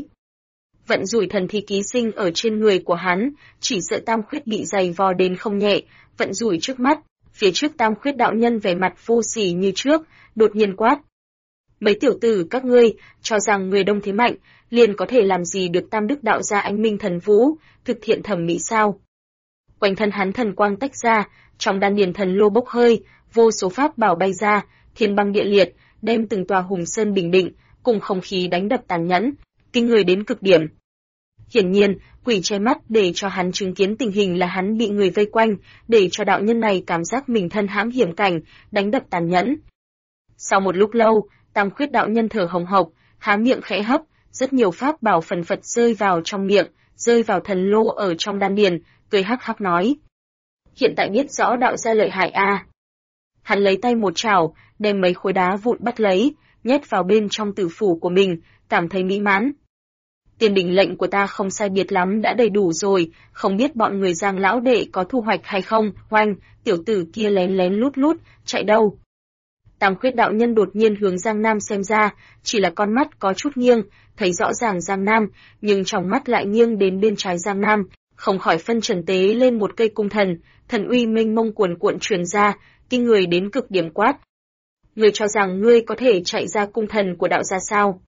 Vận rủi thần thi ký sinh ở trên người của hắn, chỉ sợ Tam Khuyết bị dày vò đến không nhẹ, vận rủi trước mắt, phía trước Tam Khuyết đạo nhân vẻ mặt vô sỉ như trước, đột nhiên quát. Mấy tiểu tử các ngươi, cho rằng người đông thế mạnh, liền có thể làm gì được Tam Đức đạo gia anh minh thần vũ, thực hiện thẩm mỹ sao? Quanh thân hắn thần quang tách ra, trong đan điền thần lô bốc hơi, vô số pháp bảo bay ra, thiên băng địa liệt, đem từng tòa hùng sơn bình định, cùng không khí đánh đập tàn nhẫn, kinh người đến cực điểm. Hiển nhiên, quỷ che mắt để cho hắn chứng kiến tình hình là hắn bị người vây quanh, để cho đạo nhân này cảm giác mình thân hãm hiểm cảnh, đánh đập tàn nhẫn. Sau một lúc lâu, Tam Khuyết đạo nhân thở hồng hộc, há miệng khẽ hấp, rất nhiều pháp bảo phần phật rơi vào trong miệng, rơi vào thần lô ở trong đan điền, cười hắc hắc nói. Hiện tại biết rõ đạo gia lợi hại a. Hắn lấy tay một chảo, đem mấy khối đá vụn bắt lấy, nhét vào bên trong tử phủ của mình, cảm thấy mỹ mãn. Tiền đỉnh lệnh của ta không sai biệt lắm đã đầy đủ rồi, không biết bọn người Giang lão đệ có thu hoạch hay không, oanh, tiểu tử kia lén lén lút lút, chạy đâu? Tam Khuyết đạo nhân đột nhiên hướng Giang Nam xem ra, chỉ là con mắt có chút nghiêng, thấy rõ ràng Giang Nam, nhưng trong mắt lại nghiêng đến bên trái Giang Nam, không khỏi phân trần tế lên một cây cung thần, thần uy mênh mông cuồn cuộn truyền ra, kinh người đến cực điểm quát. Ngươi cho rằng ngươi có thể chạy ra cung thần của đạo gia sao?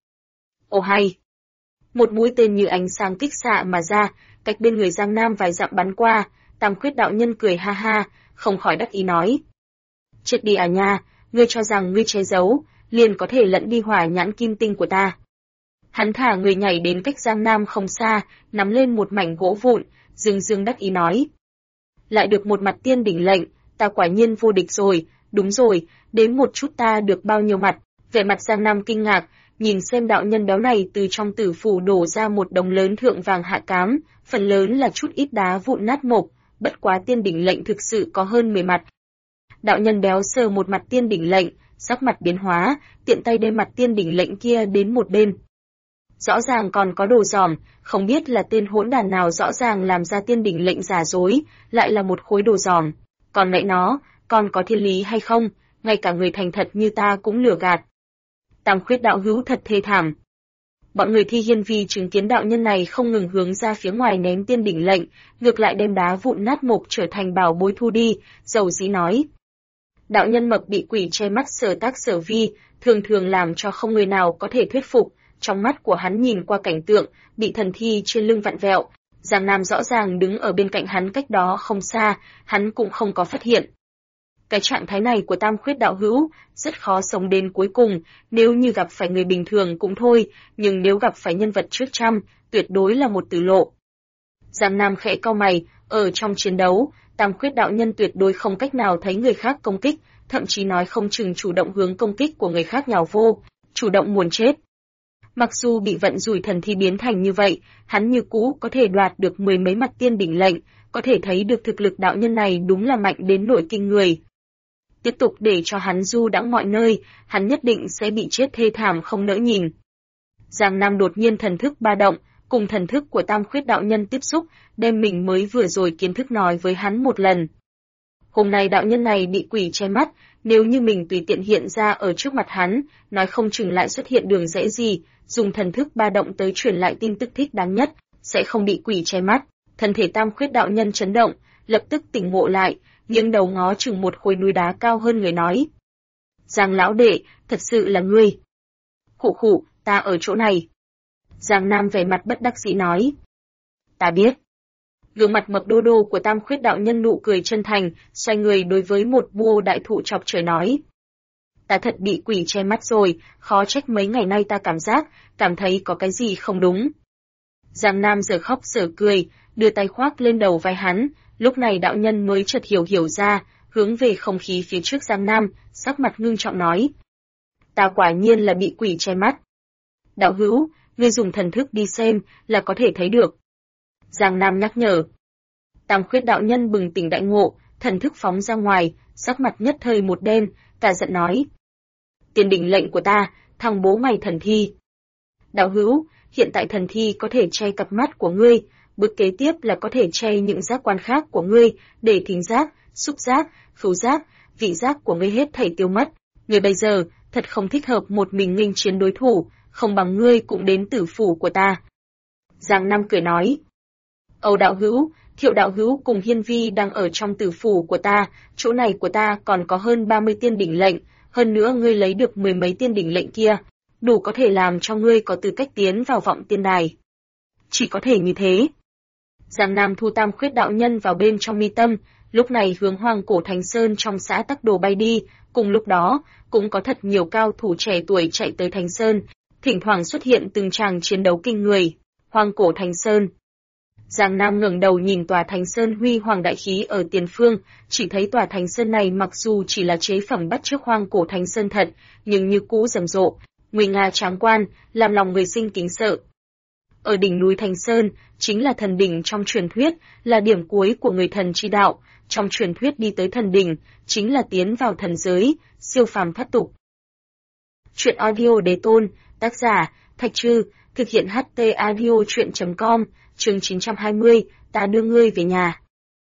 Ồ hay! Một mũi tên như ánh sáng kích xạ mà ra, cách bên người Giang Nam vài dặm bắn qua, Tam Khuyết đạo nhân cười ha ha, không khỏi đắc ý nói. Chết đi à nha, ngươi cho rằng ngươi che giấu, liền có thể lẫn đi hỏa nhãn kim tinh của ta. Hắn thả người nhảy đến cách Giang Nam không xa, nắm lên một mảnh gỗ vụn, dương dương đắc ý nói. Lại được một mặt tiên đỉnh lệnh, ta quả nhiên vô địch rồi, đúng rồi, đến một chút ta được bao nhiêu mặt. Vẻ mặt Giang Nam kinh ngạc, nhìn xem đạo nhân béo này từ trong tử phủ đổ ra một đống lớn thượng vàng hạ cám, phần lớn là chút ít đá vụn nát mộc, bất quá tiên đỉnh lệnh thực sự có hơn 10 mặt. Đạo nhân béo sờ một mặt tiên đỉnh lệnh, sắc mặt biến hóa, tiện tay đem mặt tiên đỉnh lệnh kia đến một bên. Rõ ràng còn có đồ giòm, không biết là tên hỗn đàn nào rõ ràng làm ra tiên đỉnh lệnh giả dối, lại là một khối đồ giòm. Còn mẹ nó, còn có thiên lý hay không, ngay cả người thành thật như ta cũng lừa gạt. Tam Khuyết đạo hữu thật thê thảm. Bọn người Thi Hiên Vi chứng kiến đạo nhân này không ngừng hướng ra phía ngoài ném tiên đỉnh lệnh, ngược lại đem đá vụn nát mộc trở thành bảo bối thu đi, dầu dĩ nói. Đạo nhân mập bị quỷ che mắt sở tác sở vi, thường thường làm cho không người nào có thể thuyết phục, trong mắt của hắn nhìn qua cảnh tượng, bị thần thi trên lưng vặn vẹo. Giang Nam rõ ràng đứng ở bên cạnh hắn cách đó không xa, hắn cũng không có phát hiện. Cái trạng thái này của Tam Khuyết đạo hữu, rất khó sống đến cuối cùng, nếu như gặp phải người bình thường cũng thôi, nhưng nếu gặp phải nhân vật trước trăm, tuyệt đối là một tử lộ. Giang Nam khẽ cau mày, ở trong chiến đấu, Tam Khuyết đạo nhân tuyệt đối không cách nào thấy người khác công kích, thậm chí nói không chừng chủ động hướng công kích của người khác nhào vô, chủ động muốn chết. Mặc dù bị vận rủi thần thi biến thành như vậy, hắn như cũ có thể đoạt được 10 mấy mặt tiên đỉnh lệnh, có thể thấy được thực lực đạo nhân này đúng là mạnh đến nỗi kinh người. Tiếp tục để cho hắn du đãng mọi nơi, hắn nhất định sẽ bị chết thê thảm không nỡ nhìn. Giang Nam đột nhiên thần thức ba động, cùng thần thức của Tam Khuyết đạo nhân tiếp xúc, đem mình mới vừa rồi kiến thức nói với hắn một lần. Hôm nay đạo nhân này bị quỷ che mắt, nếu như mình tùy tiện hiện ra ở trước mặt hắn, nói không chừng lại xuất hiện đường rẽ gì, dùng thần thức ba động tới truyền lại tin tức thích đáng nhất, sẽ không bị quỷ che mắt. Thân thể Tam Khuyết đạo nhân chấn động, lập tức tỉnh ngộ lại, nghiêng đầu ngó chừng một khối núi đá cao hơn người nói. Giang lão đệ, thật sự là ngươi. Khụ khụ, ta ở chỗ này. Giang Nam vẻ mặt bất đắc dĩ nói. Ta biết. Gương mặt mập đô đô của Tam Khuyết đạo nhân nụ cười chân thành, xoay người đối với một vua đại thụ chọc trời nói. Ta thật bị quỷ che mắt rồi, khó trách mấy ngày nay ta cảm thấy có cái gì không đúng. Giang Nam giờ khóc giờ cười, đưa tay khoác lên đầu vai hắn, lúc này đạo nhân mới chợt hiểu ra, hướng về không khí phía trước Giang Nam, sắc mặt ngưng trọng nói. Ta quả nhiên là bị quỷ che mắt. Đạo hữu, ngươi dùng thần thức đi xem, là có thể thấy được. Giang Nam nhắc nhở. Tam Khuyết đạo nhân bừng tỉnh đại ngộ, thần thức phóng ra ngoài, sắc mặt nhất thời một đen, cả giận nói. Tiền đỉnh lệnh của ta, thằng bố mày thần thi. Đạo hữu, hiện tại thần thi có thể che cặp mắt của ngươi, bước kế tiếp là có thể che những giác quan khác của ngươi, để thính giác, xúc giác, khứu giác, vị giác của ngươi hết thảy tiêu mất. Ngươi bây giờ, thật không thích hợp một mình nghênh chiến đối thủ, không bằng ngươi cũng đến tử phủ của ta. Giang Nam cười nói. Âu đạo hữu, Thiệu đạo hữu cùng Hiên Vi đang ở trong tử phủ của ta, chỗ này của ta còn có hơn 30 tiên đỉnh lệnh, hơn nữa ngươi lấy được 10 mấy tiên đỉnh lệnh kia, đủ có thể làm cho ngươi có tư cách tiến vào vọng tiên đài. Chỉ có thể như thế. Giang Nam thu Tam Khuyết đạo nhân vào bên trong mi tâm, lúc này hướng Hoang Cổ Thánh Sơn trong xã Tắc Đồ bay đi, cùng lúc đó, cũng có thật nhiều cao thủ trẻ tuổi chạy tới Thánh Sơn, thỉnh thoảng xuất hiện từng tràng chiến đấu kinh người. Hoang Cổ Thánh Sơn. Giang Nam ngẩng đầu nhìn tòa Thánh Sơn huy hoàng đại khí ở tiền phương, chỉ thấy tòa Thánh Sơn này mặc dù chỉ là chế phẩm bắt chước Hoang Cổ Thánh Sơn thật, nhưng như cũ rầm rộ, nguy nga tráng quan, làm lòng người sinh kính sợ. Ở đỉnh núi Thánh Sơn, chính là thần đỉnh trong truyền thuyết, là điểm cuối của người thần chi đạo, trong truyền thuyết đi tới thần đỉnh, chính là tiến vào thần giới, siêu phàm thoát tục. Truyện audio Đế Tôn, tác giả, Thạch Trư, thực hiện HT audio truyện.com, chương 920, ta đưa ngươi về nhà.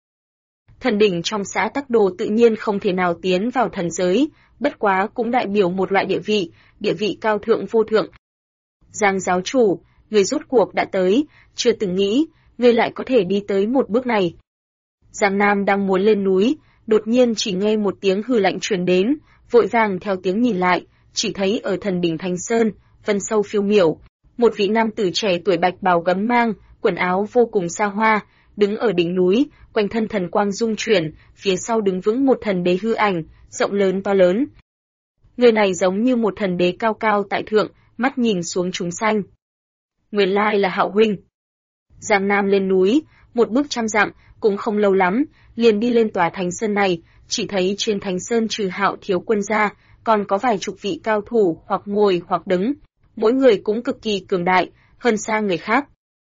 Thần đỉnh trong xã Tắc Đồ tự nhiên không thể nào tiến vào thần giới, bất quá cũng đại biểu một loại địa vị cao thượng vô thượng. Giang giáo chủ, người rốt cuộc đã tới, chưa từng nghĩ, ngươi lại có thể đi tới một bước này. Giang Nam đang muốn lên núi, đột nhiên chỉ nghe một tiếng hừ lạnh truyền đến, vội vàng theo tiếng nhìn lại, chỉ thấy ở thần đỉnh Thánh Sơn, vân sâu phiêu miểu, một vị nam tử trẻ tuổi bạch bào gấm mang, quần áo vô cùng xa hoa, đứng ở đỉnh núi, quanh thân thần quang dung chuyển, phía sau đứng vững một thần đế hư ảnh, rộng lớn to lớn. Người này giống như một thần đế cao cao tại thượng, mắt nhìn xuống chúng sanh. Nguyên lai là Hạo huynh. Giang Nam lên núi, một bước trăm dặm, cũng không lâu lắm, liền đi lên tòa Thánh Sơn này, chỉ thấy trên Thánh Sơn trừ Hạo thiếu quân ra, còn có vài chục vị cao thủ hoặc ngồi hoặc đứng, mỗi người cũng cực kỳ cường đại, hơn xa người khác.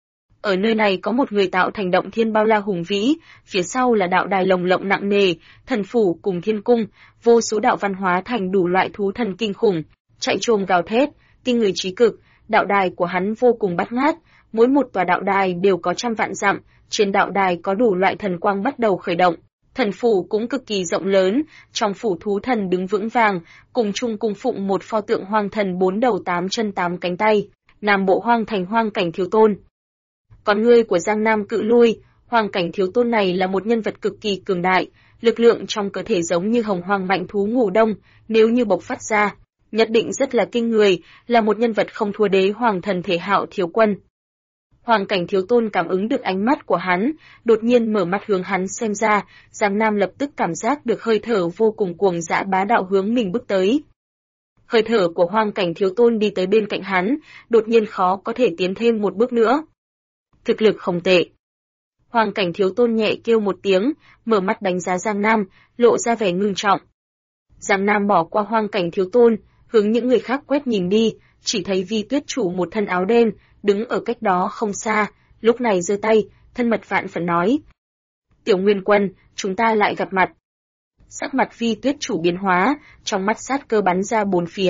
Ở nơi này có một người tạo thành động thiên bao la hùng vĩ, phía sau là đạo đài lồng lộng nặng nề, thần phủ cùng thiên cung, vô số đạo văn hóa thành đủ loại thú thần kinh khủng, chạy trồm gào thét, kinh người trí cực, đạo đài của hắn vô cùng bát ngát, mỗi một tòa đạo đài đều có trăm vạn dặm, trên đạo đài có đủ loại thần quang bắt đầu khởi động. Thần phủ cũng cực kỳ rộng lớn, trong phủ thú thần đứng vững vàng, cùng chung cung phụng một pho tượng hoang thần 4 đầu 8 chân 8 cánh tay, Nam Bộ Hoang Thành Hoang Cảnh Thiếu Tôn. Con ngươi của Giang Nam cự lui, Hoang Cảnh Thiếu Tôn này là một nhân vật cực kỳ cường đại, lực lượng trong cơ thể giống như hồng hoang mạnh thú ngủ đông, nếu như bộc phát ra, nhất định rất là kinh người, là một nhân vật không thua đế hoàng thần thể Hạo thiếu quân. Hoang Cảnh Thiếu Tôn cảm ứng được ánh mắt của hắn, đột nhiên mở mắt hướng hắn xem ra, Giang Nam lập tức cảm giác được hơi thở vô cùng cuồng dã bá đạo hướng mình bước tới. Hơi thở của Hoang Cảnh Thiếu Tôn đi tới bên cạnh hắn, đột nhiên khó có thể tiến thêm một bước nữa. Thực lực không tệ. Hoang Cảnh Thiếu Tôn nhẹ kêu một tiếng, mở mắt đánh giá Giang Nam, lộ ra vẻ ngưng trọng. Giang Nam bỏ qua Hoang Cảnh Thiếu Tôn, hướng những người khác quét nhìn đi, chỉ thấy Vi Tuyết chủ một thân áo đen, đứng ở cách đó không xa, lúc này giơ tay, thân mật vạn phần nói. Tiểu Nguyên Quân, chúng ta lại gặp mặt. Sắc mặt Vi Tuyết chủ biến hóa, trong mắt sát cơ bắn ra bốn phía.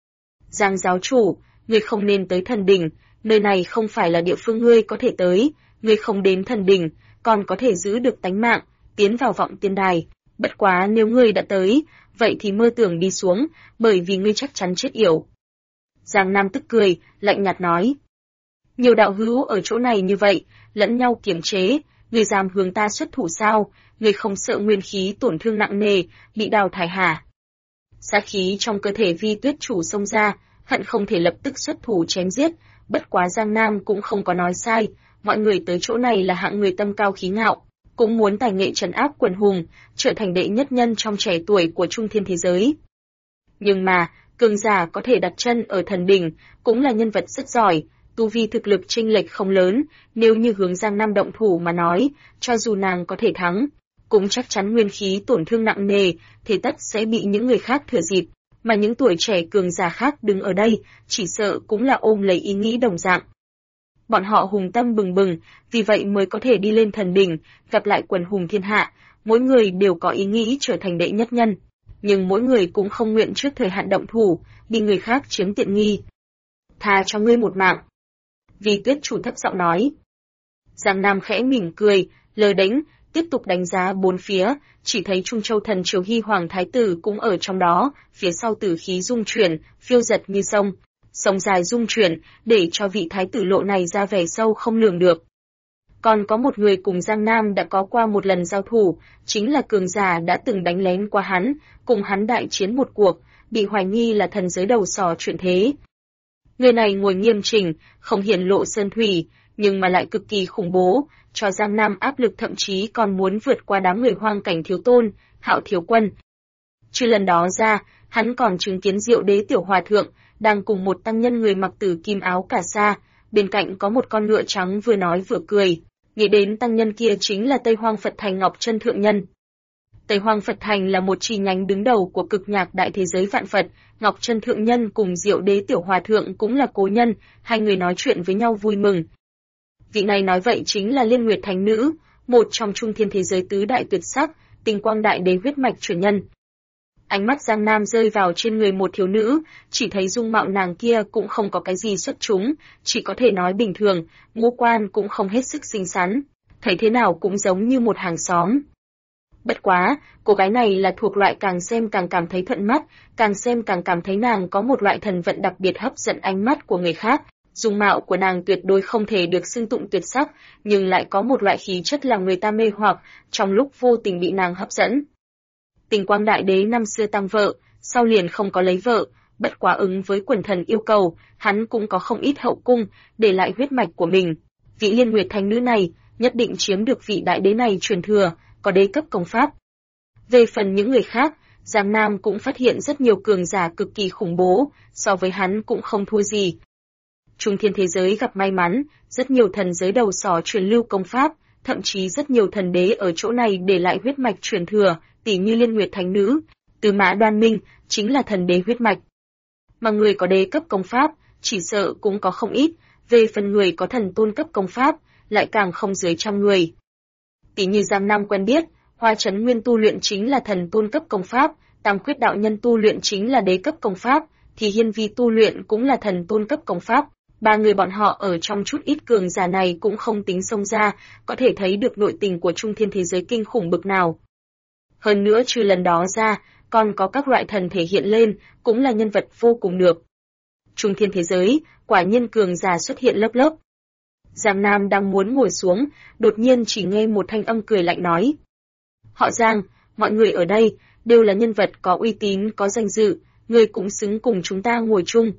Giang giáo chủ, ngươi không nên tới thần đỉnh, nơi này không phải là địa phương ngươi có thể tới, ngươi không đến thần đỉnh, còn có thể giữ được tánh mạng, tiến vào vọng tiên đài. Bất quá nếu ngươi đã tới, vậy thì mơ tưởng đi xuống, bởi vì ngươi chắc chắn chết yểu. Giang Nam tức cười, lạnh nhạt nói. Nhiều đạo hữu ở chỗ này như vậy, lẫn nhau kiềm chế, ngươi dám hướng ta xuất thủ sao, ngươi không sợ nguyên khí tổn thương nặng nề, bị đào thải hả? Sát khí trong cơ thể Vi Tuyết chủ xông ra, hận không thể lập tức xuất thủ chém giết, bất quá Giang Nam cũng không có nói sai, mọi người tới chỗ này là hạng người tâm cao khí ngạo, cũng muốn tài nghệ trấn áp quần hùng, trở thành đệ nhất nhân trong trẻ tuổi của trung thiên thế giới. Nhưng mà, cường giả có thể đặt chân ở thần đỉnh, cũng là nhân vật rất giỏi, tu vi thực lực chênh lệch không lớn, nếu như hướng Giang Nam động thủ mà nói, cho dù nàng có thể thắng, cũng chắc chắn nguyên khí tổn thương nặng nề, thế tất sẽ bị những người khác thừa dịp, mà những tuổi trẻ cường giả khác đứng ở đây, chỉ sợ cũng là ôm lấy ý nghĩ đồng dạng. Bọn họ hùng tâm bừng bừng, vì vậy mới có thể đi lên thần đỉnh, gặp lại quần hùng thiên hạ, mỗi người đều có ý nghĩ trở thành đệ nhất nhân, nhưng mỗi người cũng không nguyện trước thời hạn động thủ, bị người khác chiếm tiện nghi. Tha cho ngươi một mạng. Vi Tuyết chủ thấp giọng nói. Giang Nam khẽ mỉm cười, lơ đễnh, tiếp tục đánh giá bốn phía, chỉ thấy Trung Châu Thần Triều Hy Hoàng Thái Tử cũng ở trong đó, phía sau tử khí dung chuyển, phiêu giật như sông. Sông dài dung chuyển, để cho vị Thái Tử lộ này ra vẻ sâu không lường được. Còn có một người cùng Giang Nam đã có qua một lần giao thủ, chính là cường giả đã từng đánh lén qua hắn, cùng hắn đại chiến một cuộc, bị hoài nghi là thần giới đầu sỏ chuyển thế. Người này ngồi nghiêm chỉnh, không hiển lộ sơn thủy, nhưng mà lại cực kỳ khủng bố, cho Giang Nam áp lực thậm chí còn muốn vượt qua đám người hoang cảnh thiếu tôn, Hạo Thiếu Quân. Trừ lần đó ra, hắn còn chứng kiến Diệu Đế Tiểu Hòa Thượng, đang cùng một tăng nhân người mặc tử kim áo cà sa, bên cạnh có một con ngựa trắng vừa nói vừa cười. Nghĩ đến tăng nhân kia chính là Tây Hoang Phật Thành Ngọc Chân Thượng Nhân. Tây Hoang Phật Thành là một chi nhánh đứng đầu của cực nhạc đại thế giới vạn Phật, Ngọc Chân Thượng Nhân cùng Diệu Đế Tiểu Hòa Thượng cũng là cố nhân, hai người nói chuyện với nhau vui mừng. Vị này nói vậy chính là Liên Nguyệt Thánh Nữ, một trong trung thiên thế giới tứ đại tuyệt sắc, Tinh Quang Đại Đế huyết mạch truyền nhân. Ánh mắt Giang Nam rơi vào trên người một thiếu nữ, chỉ thấy dung mạo nàng kia cũng không có cái gì xuất chúng, chỉ có thể nói bình thường, ngũ quan cũng không hết sức xinh xắn, thấy thế nào cũng giống như một hàng xóm. Bất quá, cô gái này là thuộc loại càng xem càng cảm thấy thuận mắt, càng xem càng cảm thấy nàng có một loại thần vận đặc biệt hấp dẫn ánh mắt của người khác. Dung mạo của nàng tuyệt đối không thể được xưng tụng tuyệt sắc, nhưng lại có một loại khí chất làm người ta mê hoặc, trong lúc vô tình bị nàng hấp dẫn. Tinh Quang Đại Đế năm xưa tăng vợ, sau liền không có lấy vợ, bất quá ứng với quần thần yêu cầu, hắn cũng có không ít hậu cung, để lại huyết mạch của mình. Vị Liên Nguyệt Thánh Nữ này, nhất định chiếm được vị đại đế này truyền thừa, có đế cấp công pháp. Về phần những người khác, Giang Nam cũng phát hiện rất nhiều cường giả cực kỳ khủng bố, so với hắn cũng không thua gì. Trung thiên thế giới gặp may mắn, rất nhiều thần giới đầu sỏ truyền lưu công pháp, thậm chí rất nhiều thần đế ở chỗ này để lại huyết mạch truyền thừa, tỉ như Liên Nguyệt Thánh Nữ, Tư Mã Đoan Minh, chính là thần đế huyết mạch. Mà người có đế cấp công pháp, chỉ sợ cũng có không ít, về phần người có thần tôn cấp công pháp, lại càng không dưới 100 người. Tỉ như Giang Nam quen biết, Hoa Chấn Nguyên tu luyện chính là thần tôn cấp công pháp, Tam Quyết Đạo Nhân tu luyện chính là đế cấp công pháp, thì Hiên Vi tu luyện cũng là thần tôn cấp công pháp. Ba người bọn họ ở trong chút ít cường giả này cũng không tính xông ra, có thể thấy được nội tình của trung thiên thế giới kinh khủng bực nào. Hơn nữa trừ lần đó ra, còn có các loại thần thể hiện lên, cũng là nhân vật vô cùng được. Trung thiên thế giới, quả nhiên cường giả xuất hiện lớp lớp. Giang Nam đang muốn ngồi xuống, đột nhiên chỉ nghe một thanh âm cười lạnh nói. Họ Giang, mọi người ở đây, đều là nhân vật có uy tín, có danh dự, người cũng xứng cùng chúng ta ngồi chung.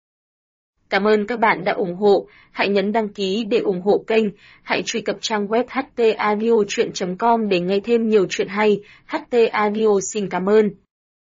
Cảm ơn các bạn đã ủng hộ, hãy nhấn đăng ký để ủng hộ kênh, hãy truy cập trang web htaudio.com để nghe thêm nhiều chuyện hay, HT Audio xin cảm ơn.